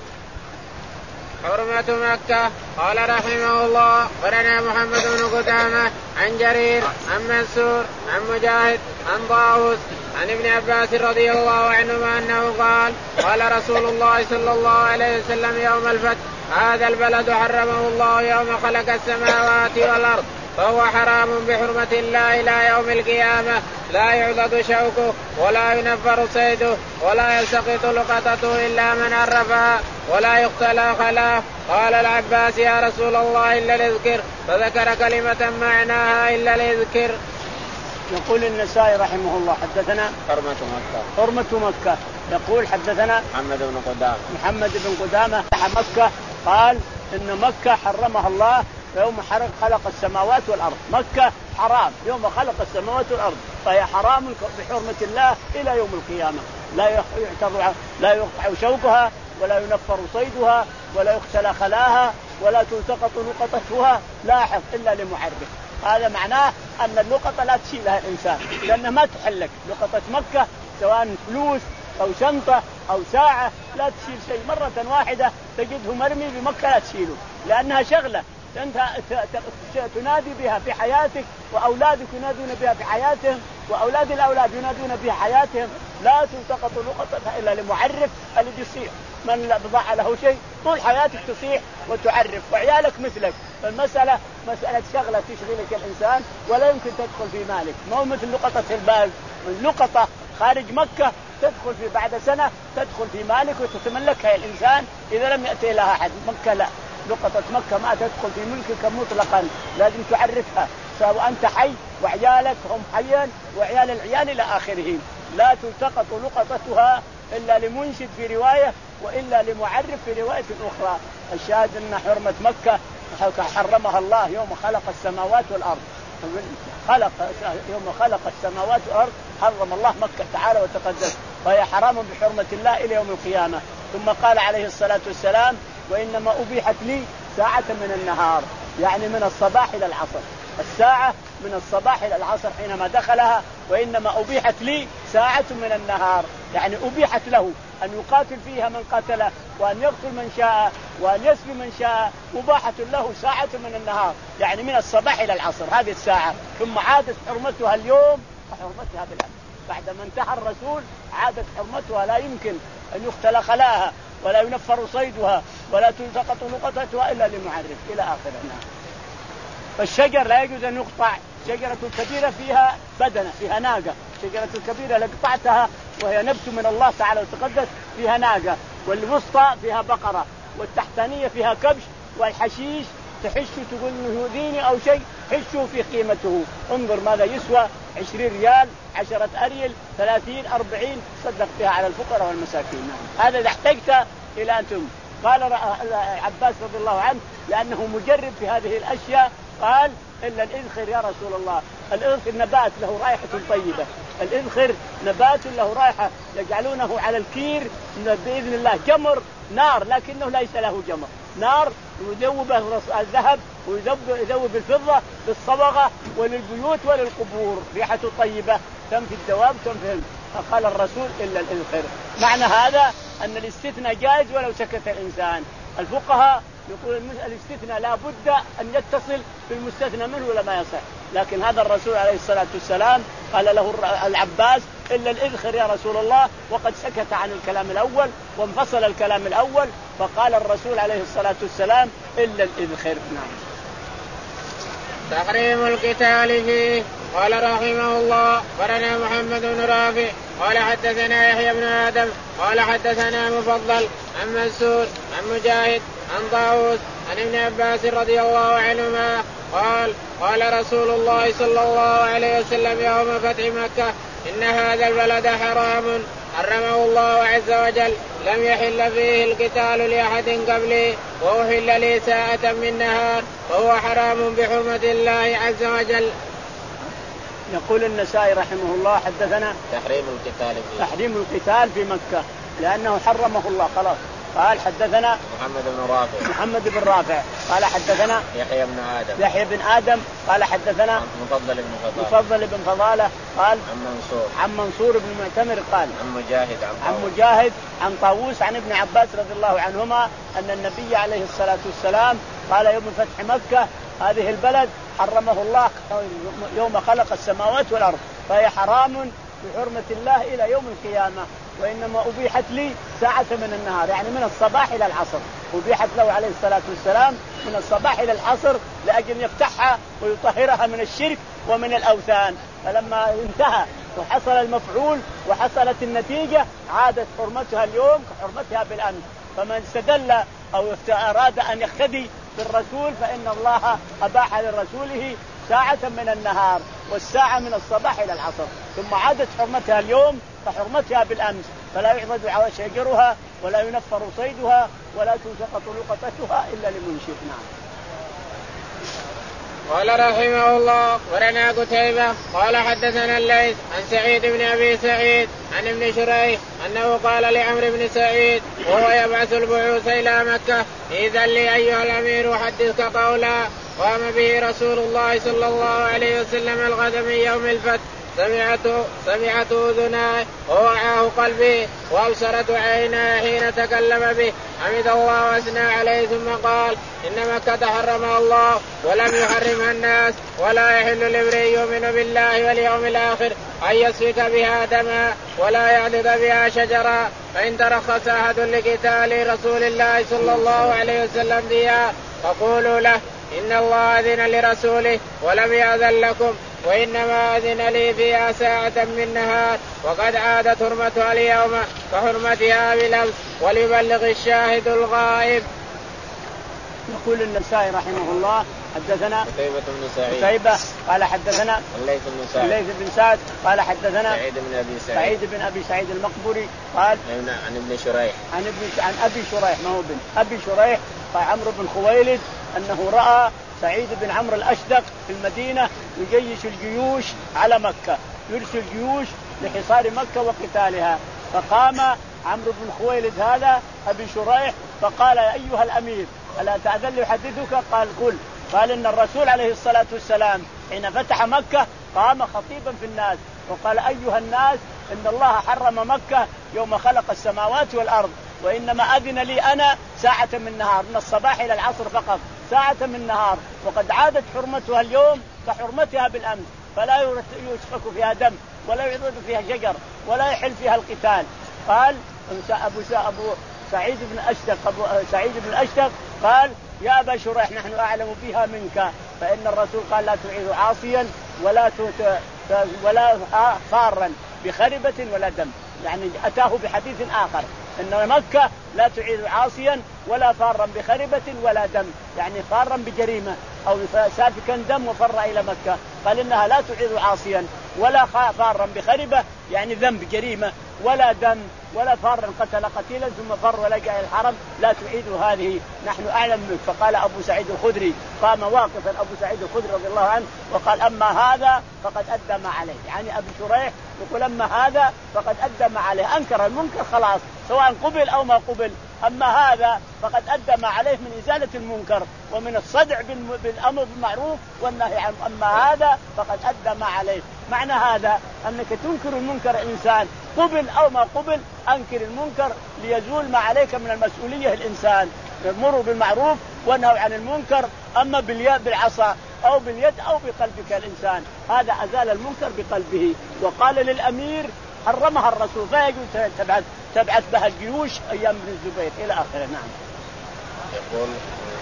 حرمة مكة. قال رحمه الله قرنا محمد بن قدامة عن جرير عن منصور عن مجاهد عن طاووس عن ابن عباس رضي الله عنهما أنه قال قال رسول الله صلى الله عليه وسلم يوم الفتح هذا البلد حرمه الله يوم خلق السماوات والأرض فهو حرام بحرمة الله إلى يوم القيامة لا يعضد شوكه ولا ينفر صيده ولا يلتقط لقطته إلا من عرفها ولا يقتل خلاه. قال العباس يا رسول الله إلا الإذكر فذكر كلمة معناها إلا الإذكر. يقول النسائي رحمه الله حدثنا حرمة مكة حرمة مكة. يقول حدثنا محمد بن قدامة محمد بن قدامة مكة قال إن مكة حرمها الله يوم خلق السماوات والأرض. مكة حرام يوم خلق السماوات والأرض فهي حرام بحرمة الله إلى يوم القيامة. لا يعتر لا يقطع شوكها ولا ينفر صيدها ولا يقتل خلاها ولا تلتقط لقطتها لاحظ إلا لمعرف. هذا معناه أن اللقطة لا تشيلها الإنسان لأنها ما تحلك. لقطة مكة سواء فلوس أو شنطة أو ساعة لا تشيل شيء مرة واحدة تجده مرمي بمكة لا تشيله لأنها شغلة أنت تنادي بها في حياتك وأولادك ينادون بها في حياتهم وأولاد الأولاد ينادون بها حياتهم. لا تلتقط لقطتها إلا لمعرف الذي يصيح. من بضاع له شيء طول حياتك تصيح وتعرف وعيالك مثلك. المسألة مسألة شغلة تشغلك الإنسان ولا يمكن تدخل في مالك. مو مثل لقطة البال. اللقطة خارج مكة تدخل في بعد سنة تدخل في مالك وتتملكها الإنسان إذا لم يأتي لها أحد. مكة لا. لقطة مكة ما تدخل في ملكك مطلقا لازم تعرفها سواء أنت حي وعيالك هم حيا وعيال العيال إلى آخرهم. لا تلتقط لقطتها إلا لمنشد في رواية وإلا لمعرف في رواية أخرى. الشاهد أن حرمة مكة حرمها الله يوم خلق السماوات والأرض. خلق يوم خلق السماوات والأرض حرم الله مكة تعالى وتقدس وهي حرام بحرمة الله إلى يوم القيامة. ثم قال عليه الصلاة والسلام وإنما أبيحت لي ساعة من النهار يعني من الصباح إلى العصر. الساعة من الصباح إلى العصر حينما دخلها وإنما أبيحت لي ساعة من النهار يعني أبيحت له أن يقاتل فيها من قتله وأن يقتل من شاء وأن يسبي من شاء. مباحة له ساعة من النهار يعني من الصباح إلى العصر هذه الساعة. ثم عادت حرمتها اليوم وحرمتها بالأمس بعدما انتهى الرسول عادت حرمتها لا يمكن أن يقتل خلاها ولا ينفر صيدها ولا تلتقط لقطتها إلا لمعرف إلى آخره. فالشجر لا يجوز أن يقطع. شجرة كبيرة فيها بدنة فيها ناقة. شجرة الكبيرة لقطعتها وهي نبت من الله تعالى وتقدس فيها ناقة والوسطى فيها بقرة والتحتانية فيها كبش والحشيش تحش تقول يؤذيني أو شيء حشوا في قيمته. انظر ماذا يسوى عشرين ريال عشرة أريل ثلاثين أربعين صدق بها على الفقراء والمساكين. هذا إذا احتجت إلى أنتم. قال عباس رضي الله عنه لأنه مجرب في هذه الأشياء قال إلا الإذخر يا رسول الله. الإذخر نبات له رائحة طيبة. الإذخر نبات له رائحة يجعلونه على الكير بإذن الله جمر نار لكنه ليس له جمر نار يذوبه الذهب ويذوب الفضة للصبغة وللبيوت وللقبور ريحة طيبة تنفي الدواب تنفي. فقال الرسول إلا الإذخر. معنى هذا أن الاستثناء جائز ولو سكت الإنسان. الفقهاء يقول الاستثناء لا بد أن يتصل بالمستثنى منه ولا ما يصح. لكن هذا الرسول عليه الصلاة والسلام قال له العباس إلا الإذخر يا رسول الله وقد سكت عن الكلام الأول وانفصل الكلام الأول فقال الرسول عليه الصلاة والسلام إلا الإذخر. نعم. تحريم القتال فيه. قال رحمه الله أخبرنا محمد بن رافع قال حدثنا يحيى بن آدم قال حدثنا مفضل عن منصور عن مجاهد عن طاووس عن ابن عباس رضي الله عنهما قال قال رسول الله صلى الله عليه وسلم يوم فتح مكة إن هذا البلد حرام حرمه الله عز وجل لم يحل فيه القتال لأحد قبلي وأحل لي ساعة من نهار وهو حرام بحرمة الله عز وجل. يقول النسائي رحمه الله حدثنا تحريم القتال فيه تحريم القتال في مكة لأنه حرمه الله خلاص. قال حدثنا محمد بن رافع محمد بن رافع قال حدثنا يحيى بن آدم يحيى بن آدم قال حدثنا مفضل بن فضالة مفضل بن فضالة قال عن منصور عن منصور بن معتمر قال عن مجاهد عن, عن مجاهد عن طاووس عن ابن عباس رضي الله عنهما أن النبي عليه الصلاة والسلام قال يوم فتح مكة هذه البلد حرمه الله يوم خلق السماوات والأرض فهي حرام بحرمة الله إلى يوم القيامة وإنما أبيحت لي ساعة من النهار يعني من الصباح إلى العصر أبيحت له عليه الصلاة والسلام من الصباح إلى العصر لأجل يفتحها ويطهرها من الشرك ومن الأوثان. فلما انتهى وحصل المفعول وحصلت النتيجة عادت حرمتها اليوم كحرمتها بالأمس. فمن استدل أو أراد أن يقتدي بالرسول فإن الله أباح لرسوله ساعة من النهار والساعة من الصباح إلى العصر ثم عادت حرمتها اليوم كحرمتها بالأمس فلا يعضد شجرها ولا ينفر صيدها ولا تلتقط لقطتها إلا لمنشئ. نعم. قال رحمه الله ورنا قتيبة قال حدثنا الليث عن سعيد بن أبي سعيد عن ابن شريح أنه قال لعمرو بن سعيد وهو يبعث البعوث إلى مكة إذن لي أيها الأمير أحدثك قولا قام به رسول الله صلى الله عليه وسلم الغد من يوم الفتح سمعته سمعته أذناه ووعاه قلبي وأبصرت عيناه حين تكلم به حمد الله وأثنى عليه ثم قال إن مكة حرمها الله ولم يحرمها الناس ولا يحل لامرئ يؤمن بالله واليوم الآخر أن يسفك بها دما ولا يعضد بها شجرا فإن ترخص أحد لقتال رسول الله صلى الله عليه وسلم بها فقولوا له إن الله أذن لرسوله ولم يأذن لكم وإنما أذن لي فيها ساعة من نهار وقد عادت حرمتها اليوم كحرمتها بالأمس وليبلغ الشاهد الغائب. يقول النسائي رحمه الله حدثنا قتيبة بن سعيد قتيبة قال حدثنا الليث بن سعد الليث بن سعد قال حدثنا سعيد بن أبي سعيد سعيد بن أبي سعيد المقبري قال عن ابن شريح عن ابن عن أبي شريح ما هو بن أبي شريح قال عمرو بن خويلد أنه رأى سعيد بن عمرو الأشدق في المدينة يجيش الجيوش على مكة يرسل جيوش لحصار مكة وقتالها فقام عمرو بن خويلد هذا أبي شريح فقال يا أيها الأمير ألا تأذن لي أحدثك؟ قال قل. قال إن الرسول عليه الصلاة والسلام حين فتح مكة قام خطيبا في الناس وقال أيها الناس إن الله حرم مكة يوم خلق السماوات والأرض وإنما أذن لي أنا ساعة من نهار من الصباح إلى العصر فقط ساعة من نهار وقد عادت حرمتها اليوم كحرمتها بالأمس فلا يسفك فيها دم ولا يعضد فيها شجر ولا يحل فيها القتال. قال أبو, أبو سعيد بن أشتق أبو سعيد بن أشتق قال يا أبا شريح نحن أعلم فيها منك فإن الرسول قال لا تعيد عاصيا ولا ولا فارا بخربة ولا دم يعني أتاه بحديث آخر إن مكة لا تعيد عاصيا ولا فارا بخربة ولا دم يعني فارا بجريمة أو سافكا دم وفر إلى مكة قال إنها لا تعيد عاصيا ولا فارا بخربة يعني ذنب جريمة ولا دم ولا فارا قتل قتيلا ثم فر ولجأ إلى الحرم لا تعيد هذه نحن أعلم منك. فقال أبو سعيد الخدري قام واقفا أبو سعيد الخدري رضي الله عنه وقال أما هذا فقد أدى ما عليه يعني أبو شريح يقول أما هذا فقد أدى ما عليه أنكر المنكر خلاص سواء قبل أو ما قبل أما هذا فقد أدى ما عليه من إزالة المنكر ومن الصدع بالأمر بالمعروف والنهي عنه أما هذا فقد أدى ما عليه. معنى هذا أنك تنكر المنكر إنسان قبل أو ما قبل أنكر المنكر ليزول ما عليك من المسؤولية الإنسان يأمر بالمعروف والنهي عن المنكر أما باليد بالعصا أو باليد أو بقلبك الإنسان هذا أزال المنكر بقلبه. وقال للأمير حرمها الرسول فيجوز تبعث تبعث بها الجيوش أيام ابن الزبير إلى آخره. نعم. يقول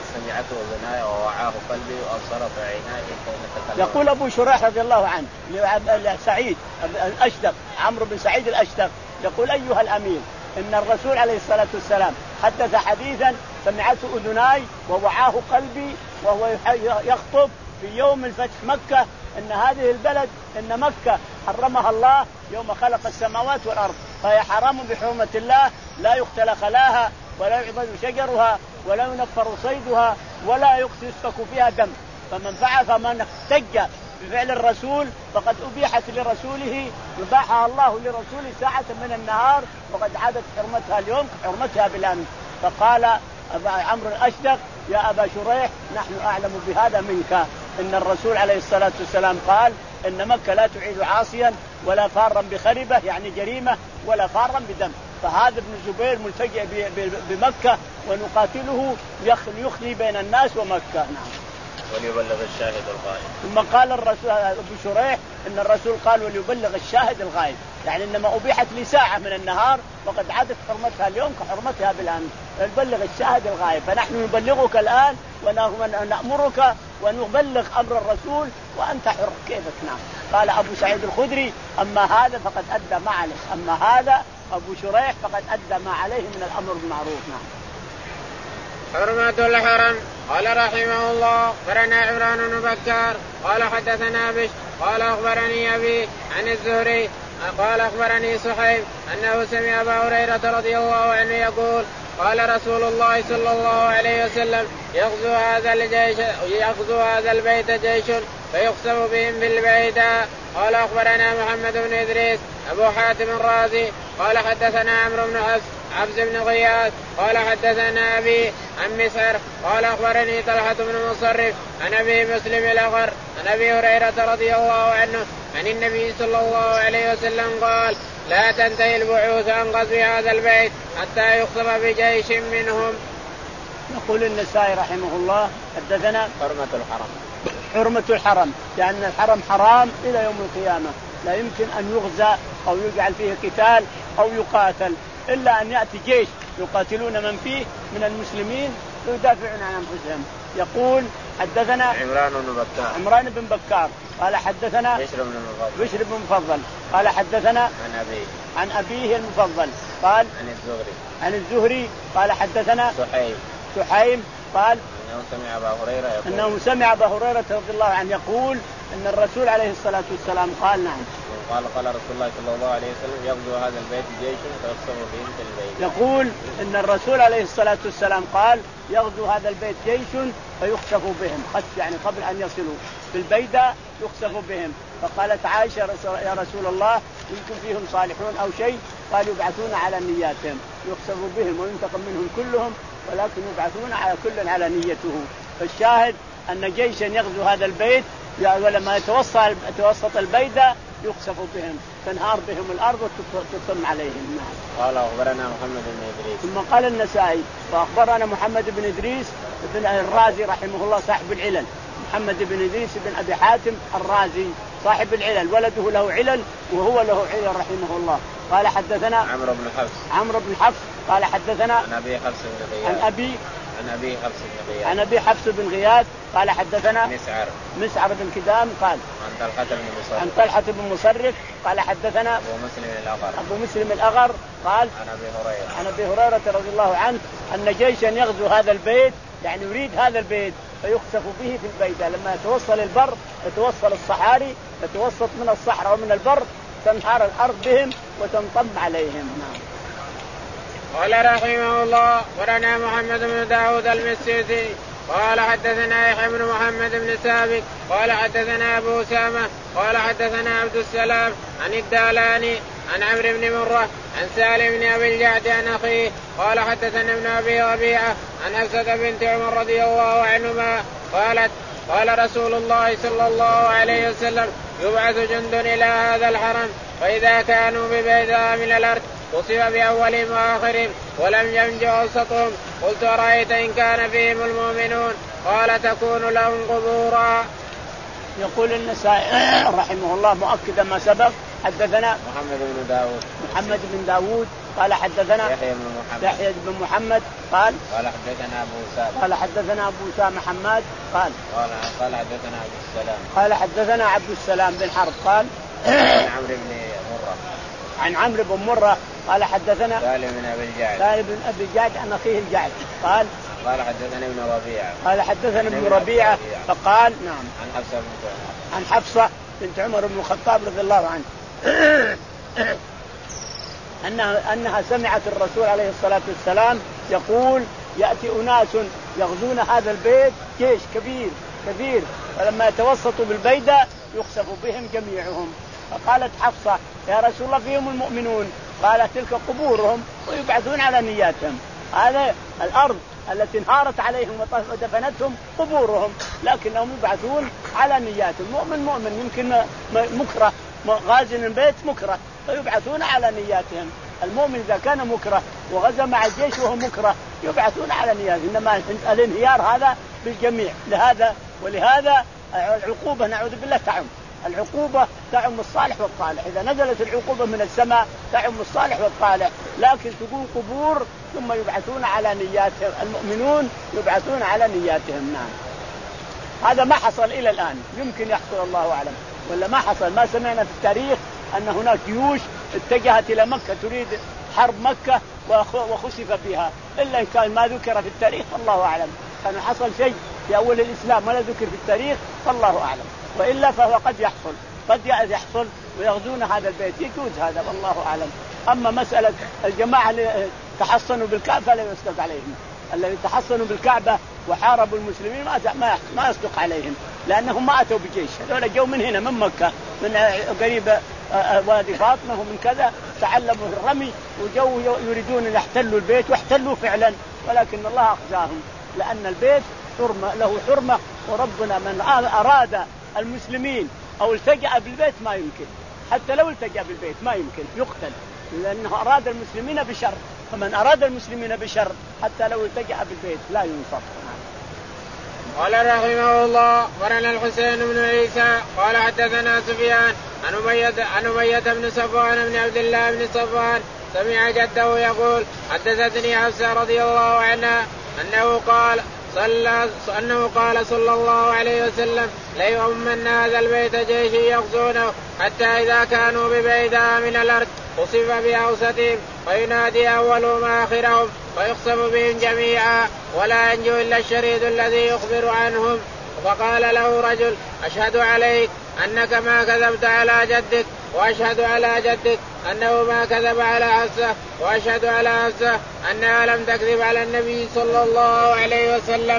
سمعته أذناي ووعاه قلبي وأبصرت عيناي. يقول أبو شريح رضي الله عنه لسعيد الأشدق عمرو بن سعيد الأشدق يقول أيها الأمير إن الرسول عليه الصلاة والسلام حدث حديثا سمعته أذناي ووعاه قلبي وهو يخطب في يوم الفتح مكة إن هذه البلد إن مكة حرمها الله يوم خلق السماوات والأرض فهي حرام بحرمة الله لا يقتل خلاها ولا يعبد شجرها ولا ينفر صيدها ولا يسفك فيها دم فمن فعل فمن احتج بفعل الرسول فقد أبيحت لرسوله يباحها الله لرسوله ساعة من النهار وقد عادت حرمتها اليوم حرمتها بالأمس. فقال أبا عمرو الأشدق يا أبا شريح نحن أعلم بهذا منك إن الرسول عليه الصلاة والسلام قال إن مكة لا تعيد عاصيا ولا فارا بخربة يعني جريمة ولا فارا بدم. فهذا ابن الزبير ملتجئ بمكة ونقاتله يخلي بين الناس ومكة. نعم. وليبلغ الشاهد الغائب. ثم قال الرسول أبو شريح إن الرسول قال وليبلغ الشاهد الغائب يعني إنما أبيحت لساعة من النهار وقد عادت حرمتها اليوم كحرمتها بالأمس. يبلغ الشاهد الغائب فنحن نبلغك الآن ونأمرك ونبلغ أمر الرسول وأنت حر كيفك. نعم. قال أبو سعيد الخدري أما هذا فقد أدى ما عليه أما هذا أبو شريح فقد أدى ما عليه من الأمر بالمعروف. نعم. حرمة الحرم. قال رحمه الله أخبرنا عمران بن بكار قال حدثنا بش قال أخبرني أبي عن الزهري قال أخبرني صحيب أنه سمع أبا هريرة رضي الله عنه يقول قال رسول الله صلى الله عليه وسلم يغزو هذا الجيش يغزو هذا البيت جيش فيخسف بهم في البيداء. قال أخبرنا محمد بن إدريس أبو حاتم الرازي قال حدثنا عمرو بن حفص عبد بن غياث قال حدثنا أبي عن مسعر قال أخبرني طلحة بن مصرف عن أبي مسلم الأغر عن أبي هريرة رضي الله عنه عن النبي صلى الله عليه وسلم قال لا تنتهي البعوث عن غزو هذا البيت حتى يخصف بجيش منهم. يقول النسائي رحمه الله حدثنا حرمة الحرم. حرمة الحرم لأن يعني الحرم حرام إلى يوم القيامة لا يمكن أن يغزى أو يجعل فيه قتال أو يقاتل إلا أن يأتي جيش يقاتلون من فيه من المسلمين ويدافعون عن أنفسهم. يقول حدثنا عمران بن بكار عمران بن بكار قال حدثنا بشر بن المفضل بشر بن المفضل قال حدثنا عن أبيه عن أبيه المفضل قال عن الزهري عن الزهري قال حدثنا سحيم سحيم قال أنه سمع أبا هريرة يقول أنه سمع أبا هريرة رضي الله عنه يقول أن الرسول عليه الصلاة والسلام قال نعم قال قال رسول الله صلى الله عليه وسلم يغزو هذا البيت جيش فيخسف بهم في البيت. يقول ان الرسول عليه الصلاة والسلام قال يغزو هذا البيت جيش فيخسف بهم خسف يعني قبل ان يصلوا في البيداء يخسف بهم. فقالت عائشة يا رسول الله يمكن فيهم صالحون او شيء قال يبعثون على نياتهم يخسف بهم وينتقم منهم كلهم ولكن يبعثون على كل على نيته. فالشاهد ان جيشا يغزو هذا البيت ولما يتوسط يتوسط البيداء يخسف بهم تنهار بهم الأرض وتطم عليهم. قال أخبرنا محمد بن إدريس. ثم قال النسائي فأخبرنا محمد بن إدريس بن الرازي رحمه الله صاحب العلل محمد بن إدريس بن أبي حاتم الرازي صاحب العلل ولده له علل وهو له علل رحمه الله. قال حدثنا عمرو بن حفص عمرو بن حفص قال حدثنا عن أبي حفص بن غياث عن أبي عن أبي حفص بن غياث عن أبي حفص بن غياث قال حدثنا مسعر مسعر بن كدام قال عن طلحة بن مصرف عن طلحة بن مصرف قال حدثنا أبو مسلم الأغر أبو مسلم الأغر قال عن أبي هريرة عن أبي هريرة رضي الله عنه أن جيشا يغزو هذا البيت يعني يريد هذا البيت فيخسف به في البيداء لما يتوصل البر يتوصل الصحاري يتوسط من الصحراء ومن البر تنهار الأرض بهم وتنطم عليهم. نعم. قال رحمه الله ورنا محمد بن داود المسيسي قال حدثنا يحيى بن محمد بن سابق قال حدثنا أبو أسامة قال حدثنا عبد السلام عن الدالاني عن عمرو بن مرة عن سالم بن أبي الجعد عن أخيه قال حدثنا ابن أبي ربيعة عن حفصة بنت عمر رضي الله عنهما قالت قال رسول الله صلى الله عليه وسلم يبعث جند إلى هذا الحرم فإذا كانوا ببيداء من الأرض وصف بأولهم وآخرهم ولم ينج أوسطهم قلت أرأيت إن كان فيهم المؤمنون قال تكون لهم قبورا. يقول النسائي رحمه الله مؤكدا ما سبق حدثنا محمد بن داود محمد بن داود قال حدثنا يحيى بن محمد يحيى بن محمد قال قال حدثنا أبو أسامة قال حدثنا أبو أسامة حماد قال قال قال حدثنا عبد السلام قال حدثنا عبد السلام بن حرب قال عن عمرو بن مرة عن عمرو بن مرة قال حدثنا سالم بن أبي الجعد سالم بن أبي الجعد عن أخيه الجعد قال قال حدثنا ابن ربيعة قال حدثنا ابن ربيعة فقال نعم عن حفصة بنت عمر عن حفصة بنت عمر بن الخطاب رضي الله عنه أنها, أنها سمعت الرسول عليه الصلاة والسلام يقول يأتي أناس يغزون هذا البيت جيش كبير كبير فلما يتوسطوا بالبيدة يخسف بهم جميعهم. فقالت حفصة يا رسول الله فيهم المؤمنون؟ قال تلك قبورهم ويبعثون على نياتهم. هذا الأرض التي انهارت عليهم ودفنتهم قبورهم لكنهم يبعثون على نياتهم. مؤمن مؤمن يمكن مكره غازي البيت مكره فيبعثون على نياتهم. المؤمن إذا كان مكره وغزا مع الجيش وهو مكره يبعثون على نياتهم. إنما الانهيار هذا بالجميع. لهذا ولهذا العقوبة نعوذ بالله تعم العقوبة تعم الصالح والطالح. إذا نزلت العقوبة من السماء تعم الصالح والطالح لكن تكون قبور ثم يبعثون على نياتهم. المؤمنون يبعثون على نياتهم. نعم هذا ما حصل إلى الآن يمكن يحصل الله أعلم ولا ما حصل. ما سمعنا في التاريخ أن هناك جيوش اتجهت إلى مكة تريد حرب مكة وخسف بها إلا إن كان ما ذكر في التاريخ الله أعلم. كان حصل شيء في أول الإسلام ولا ذكر في التاريخ فالله أعلم وإلا فهو قد يحصل قد يحصل ويغزون هذا البيت يجوز هذا والله أعلم. أما مسألة الجماعة اللي تحصنوا بالكعبة فلا يصدق عليهم. الذي تحصنوا بالكعبة وحاربوا المسلمين ما ما يصدق عليهم لأنهم ما أتوا بجيش. هذول جو من هنا من مكة من قريب وادي فاطمة ومن كذا تعلموا الرمي وجو يريدون أن يحتلوا البيت واحتلوا فعلا ولكن الله أخزاهم لأن البيت حرمة له حرمة وربنا من أراد المسلمين أو التجأ بالبيت ما يمكن. حتى لو التجأ بالبيت ما يمكن يقتل لأنه أراد المسلمين بشر. فمن أراد المسلمين بشر حتى لو التجأ بالبيت لا ينصر. قال رحمه الله ورنا الحسين بن عيسى قال حدثنا سفيان عن أمية عن أمية بن صفوان بن عبد الله بن صفوان سمع جده يقول حدثتني حفصة رضي الله عنها أنه قال صلى أنه قال صلى الله عليه وسلم ليؤمن هذا البيت جيش يغزونه حتى إذا كانوا ببعيدها من الأرض خسف بأوسطهم فينادي أولهم آخرهم ويخسف بهم جميعا ولا ينجو إلا الشريد الذي يخبر عنهم. فقال له رجل أشهد عليك أنك ما كذبت على جدك وأشهد على جدك أنه ما كذب على حفصة وأشهد على حفصة أنها لم تكذب على النبي صلى الله عليه وسلم.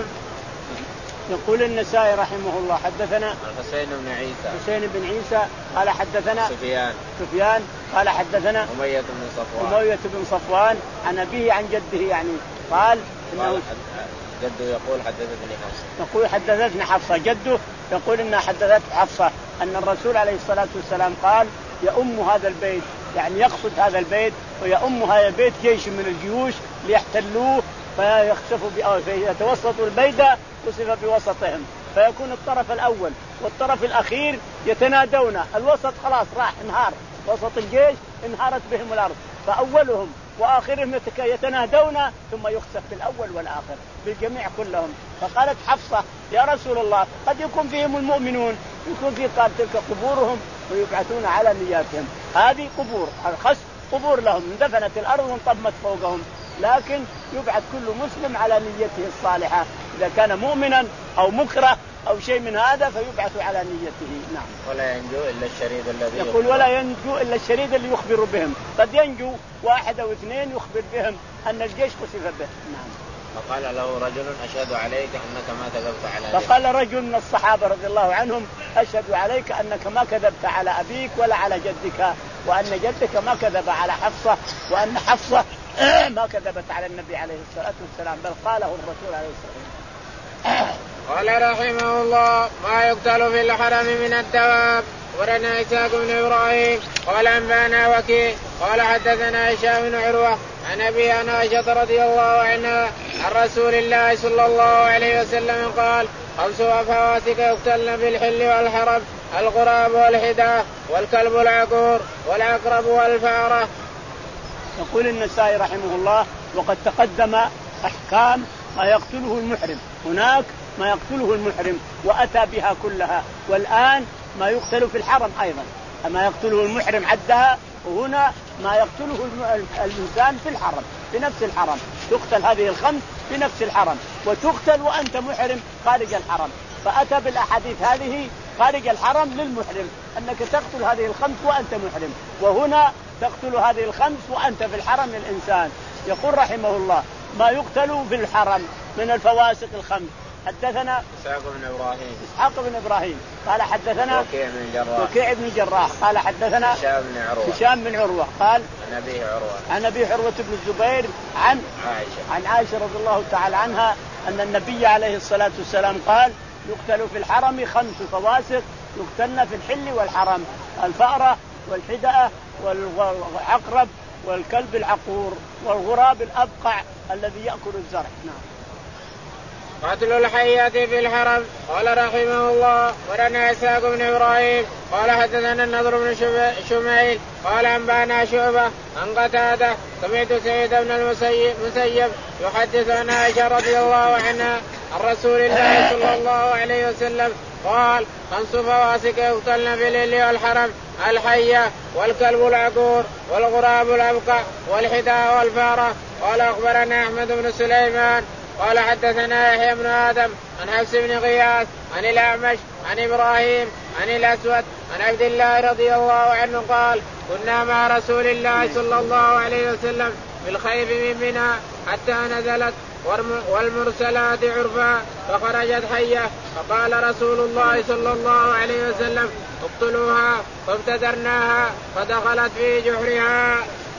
يقول النسائي رحمه الله حدثنا الحسين بن عيسى حسين بن عيسى قال حدثنا سفيان سفيان قال حدثنا أمية بن صفوان أمية بن صفوان عن أبيه عن جده يعني قال إنه جده يقول حدثتني حفصة يقول حدثتني حفصة جده يقول إنها حدثت حفصة أن الرسول عليه الصلاة والسلام قال يؤم هذا البيت يعني يقصد هذا البيت ويؤم هذا البيت جيش من الجيوش ليحتلوه فيخسفوا فيتوسطوا البيدة وصف بوسطهم فيكون الطرف الأول والطرف الأخير يتنادون. الوسط خلاص راح انهار وسط الجيش انهارت بهم الأرض فأولهم وآخرهم يتنادون ثم يخسف بالأول والآخر بالجميع كلهم. فقالت حفصة يا رسول الله قد يكون فيهم المؤمنون يكون في قال تلك قبورهم ويبعثون على نياتهم. هذه قبور الخسف قبور لهم اندفنت الأرض وانطمت فوقهم لكن يبعث كل مسلم على نيته الصالحة إذا كان مؤمنا أو مكره أو شيء من هذا فيبعث على نيته. نعم ولا ينجو إلا الشريد الذي يقول ولا ينجو إلا الشريد اللي يخبر بهم. قد ينجو واحد أو اثنين يخبر بهم أن الجيش قصف به. نعم فقال له رجل أشهد عليك أنك ما كذبت على أبيك. فقال رجل من الصحابة رضي الله عنهم أشهد عليك أنك ما كذبت على أبيك ولا على جدك وأن جدك ما كذب على حفصة وأن حفصة ما كذبت على النبي عليه الصلاة والسلام بل قاله الرسول عليه الصلاة والسلام. قال رحمه الله ما يقتل في الحرم من الدواب. ورنا إسحاق بن إبراهيم قال أنبانا وكيع قال حدثنا هشام بن عروة عن أبي عائشة رضي الله عنها عن رسول الله صلى الله عليه وسلم قال خمس فواتك يقتلن في الحل والحرم الغراب والحداة والكلب العقور والعقرب والفارة. يقول النسائي رحمه الله: وقد تقدم أحكام ما يقتله المحرم، هناك ما يقتله المحرم وأتى بها كلها، والآن ما يقتل في الحرم أيضا، ما يقتله المحرم عدها، وهنا ما يقتله الإنسان في الحرم في نفس الحرم، تقتل هذه الخمس في نفس الحرم، وتقتل وأنت محرم خارج الحرم. فأتى بالأحاديث هذه خارج الحرم للمحرم أنك تقتل هذه الخمس وأنت محرم، وهنا تقتل هذه الخمس وأنت في الحرم الإنسان. يقول رحمه الله: ما يقتل في الحرم من الفواسق الخمس. حدثنا إسحاق بن إبراهيم إسحاق بن إبراهيم قال حدثنا وكيع بن الجراح وكيع بن الجراح قال حدثنا هشام بن عروة هشام بن عروة قال عن أبي عروة عن أبي عروة بن الزبير عن عائشة عن عائشة رضي الله تعالى عنها أن النبي عليه الصلاة والسلام قال: يقتل في الحرم خمس فواسق يقتلن في الحل والحرم: الفأرة والحدأة والعقرب والكلب العقور والغراب الأبقع الذي يأكل الزرع. نعم. قتل الحية في الحرم. قال رحمه الله: ولنا إسحاق بن إبراهيم قال حدثنا النضر بن شميل قال أنبانا شعبة عن قتادة سمعت سعيد بن المسيب يحدث عن عائشة رضي الله عنها عن رسول الله صلى الله عليه وسلم قال: خمس فواسق يقتلن في الليل والحرم: الحية والكلب العقور والغراب الأبقع والحداء والفارة. قال أخبرنا أحمد بن سليمان قال حدثنا يحيى بن آدم عن حفص بن غياث عن الأعمش عن إبراهيم عن الأسود عن عبد الله رضي الله عنه قال: كنا مع رسول الله صلى الله عليه وسلم في الخيف من منى حتى نزلت والمرسلات عرفا فخرجت حية فقال رسول الله صلى الله عليه وسلم: اقتلوها، فابتدرناها فدخلت في جحرها.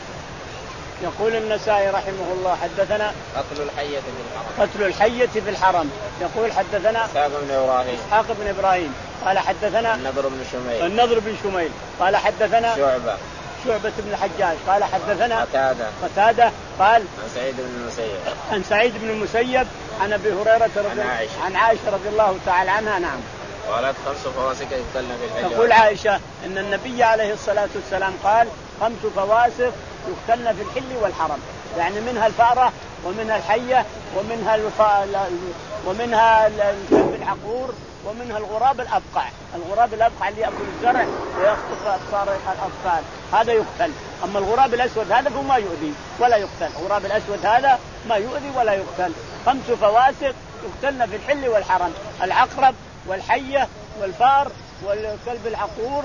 يقول النسائي رحمه الله: حدثنا قتل الحية في الحرم. قتل الحية في الحرم. يقول حدثنا إسحاق بن إبراهيم إسحاق بن إبراهيم قال حدثنا النضر بن شميل النضر بن شميل قال حدثنا شعبة شعبة بن الحجاج قال حدثنا قتادة قتادة قال عن سعيد بن المسيب عن سعيد بن المسيب عن أبي هريرة رضي عن عائشة عن عائشة رضي الله تعالى عنها. نعم. قالت: خمس فواسق يقتلن في الحل. تقول عائشة أن النبي عليه الصلاة والسلام قال: خمس فواسق يقتلن في الحل والحرم، يعني منها الفأرة ومنها الحية ومنها الف... ومنها الكلب العقور ومنها الغراب الأبقع. الغراب الأبقع اللي يأكل الزرع ويخطف أبصار الأطفال هذا يقتل. أما الغراب الأسود هذا فما يؤذي ولا يقتل. الغراب الأسود هذا ما يؤذي ولا يقتل. خمس فواسق يقتلن في الحل والحرم: العقرب والحية والفار والكلب العقور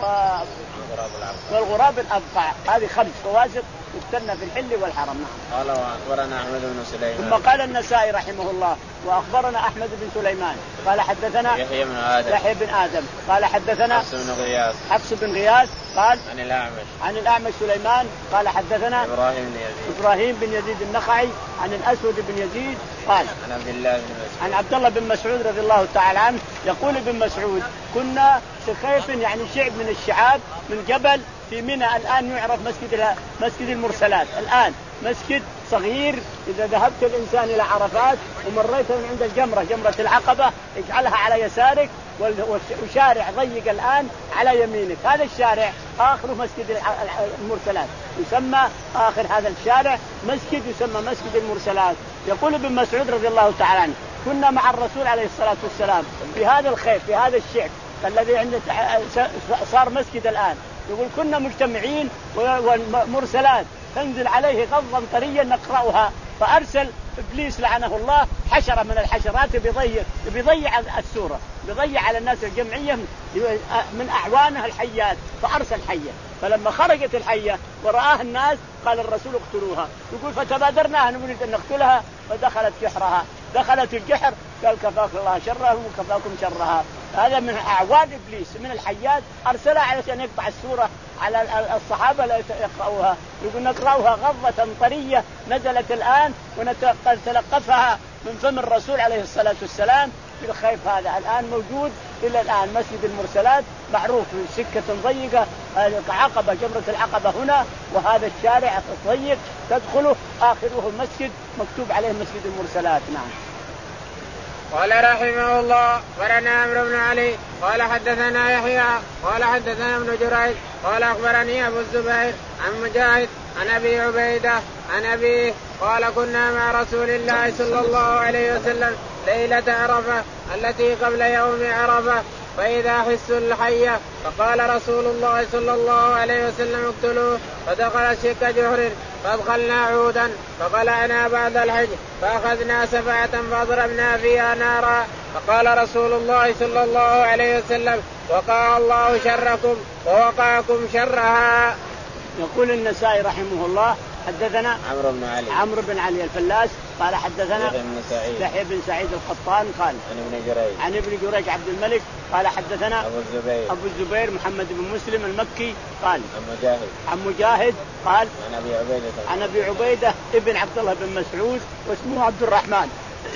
والغراب الأبقع. هذه خمس فواسق يقتلن في الحل والحرم. قال: وأخبرنا أحمد بن سليمان. ثم قال النسائي رحمه الله: وأخبرنا أحمد بن سليمان قال حدثنا يحيى بن آدم يحيى بن آدم قال حدثنا حفص بن غياث حفص بن غياث قال عن الأعمش عن الأعمش سليمان قال حدثنا إبراهيم بن يزيد إبراهيم بن يزيد النخعي عن الأسود بن يزيد قال عن عبد الله بن مسعود عن عبد الله بن مسعود رضي الله تعالى عنه يقول ابن مسعود: كنا سخيف يعني شعب من الشعاب من جبل في منى، الآن يعرف مسجد مسجد المرسلات، الآن مسجد صغير. إذا ذهبت الإنسان إلى عرفات ومريت من عند الجمرة جمرة العقبة اجعلها على يسارك، وشارع ضيق الآن على يمينك، هذا الشارع آخر مسجد المرسلات، يسمى آخر هذا الشارع مسجد يسمى مسجد المرسلات. يقول ابن مسعود رضي الله تعالى عنه: كنا مع الرسول عليه الصلاة والسلام في هذا الخيف في هذا الشعب الذي عنده صار مسجد الآن. يقول: كنا مجتمعين والمرسلات تنزل عليه غضا طريا نقرأها، فأرسل إبليس لعنه الله حشرة من الحشرات بيضيع بيضيع السورة، بيضيع على الناس الجمعية من أعوانها الحيات، فأرسل حية. فلما خرجت الحية ورآها الناس قال الرسول: اقتلوها. يقول: فتبادرناها نريد أن نقتلها، فدخلت جحرها، دخلت الجحر قال: كفاك الله شرها وكفاكم شرها. هذا من أعوان إبليس من الحيات، أرسلها علشان يقطع السورة على الصحابة لا يقرأوها. يقول: نقرأوها غضة طرية نزلت الآن ونتلقفها من فم الرسول عليه الصلاة والسلام في الخيف هذا. الآن موجود إلى الآن مسجد المرسلات معروف، سكة ضيقة، عقبة جمرة العقبة هنا، وهذا الشارع ضيق تدخله آخره المسجد مكتوب عليه مسجد المرسلات. نعم. قال رحمه الله: ولنا عمرو بن علي قال حدثنا يحيى قال حدثنا ابن جريج قال أخبرني أبو الزبير عن مجاهد عن أبي عبيدة عن أبيه قال كنا مع رسول الله صلى الله عليه وسلم ليلة عرفة التي قبل يوم عرفة فإذا حس الحية فقال رسول الله صلى الله عليه وسلم اقتلوه فدخل شك جحر فادخلنا عودا فقلعنا بعد الحج فأخذنا سبعة فاضربنا فيها نارا فقال رسول الله صلى الله عليه وسلم وقع الله شركم ووقعكم شرها. يقول النسائي رحمه الله حدثنا عمرو بن علي عمرو بن علي الفلاس قال حدثنا يحيى بن سعيد القطان قال عن ابن جريج عن ابن جريج عبد الملك قال حدثنا أبو الزبير أبو الزبير محمد بن مسلم المكي قال عن مجاهد عن مجاهد قال عن أبي عبيدة عن أبي عبيدة ابن عبد الله بن مسعود واسمه عبد الرحمن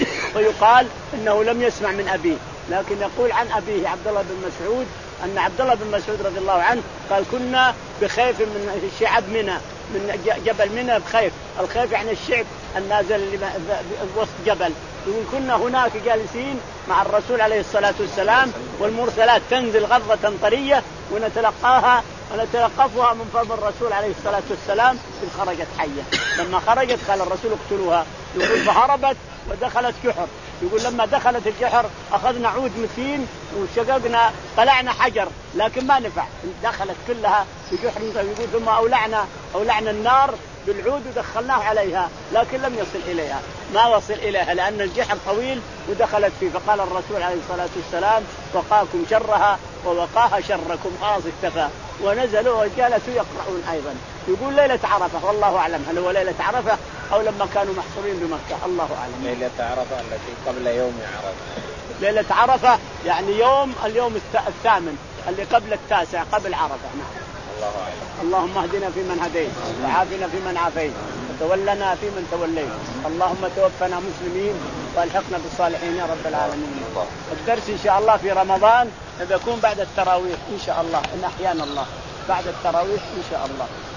ويقال إنه لم يسمع من أبيه لكن يقول عن أبيه عبد الله بن مسعود أن عبد الله بن مسعود رضي الله عنه قال كنا بخيف من شعب منى من جبل منى بخيف. الخيف يعني الشعب النازل وسط جبل. يقول كنا هناك جالسين مع الرسول عليه الصلاة والسلام والمرسلات تنزل غضة طرية ونتلقاها ونتلقفها من فم الرسول عليه الصلاة والسلام إذ خرجت حية. لما خرجت قال الرسول اقتلوها. يقول فهربت ودخلت جحر. يقول لما دخلت الجحر أخذنا عود متين وشققنا طلعنا حجر لكن ما نفع دخلت كلها في جحر. يقول ثم أولعنا أولعنا النار بالعود ودخلناه عليها لكن لم يصل إليها ما وصل إليها لأن الجحر طويل ودخلت فيه. فقال الرسول عليه الصلاة والسلام وقاكم شرها ووقاها شركم خلاص اكتفى. ونزلوا وجالسوا يقرؤون أيضا. يقول ليلة عرفة والله أعلم هل هو ليلة عرفة أو لما كانوا محصورين بمكة الله أعلم. ليلة عرفة التي قبل يوم عرفة. ليلة عرفة يعني يوم اليوم الثامن اللي قبل التاسع قبل عرفة. نعم الله أعلم. اللهم اهدنا فيمن هديت وعافنا فيمن عافيت وتولنا فيمن توليت اللهم توفنا مسلمين والحقنا بالصالحين يا رب العالمين. الدرس إن شاء الله في رمضان يكون بعد التراويح إن شاء الله إن أحيانا الله بعد التراويح إن شاء الله.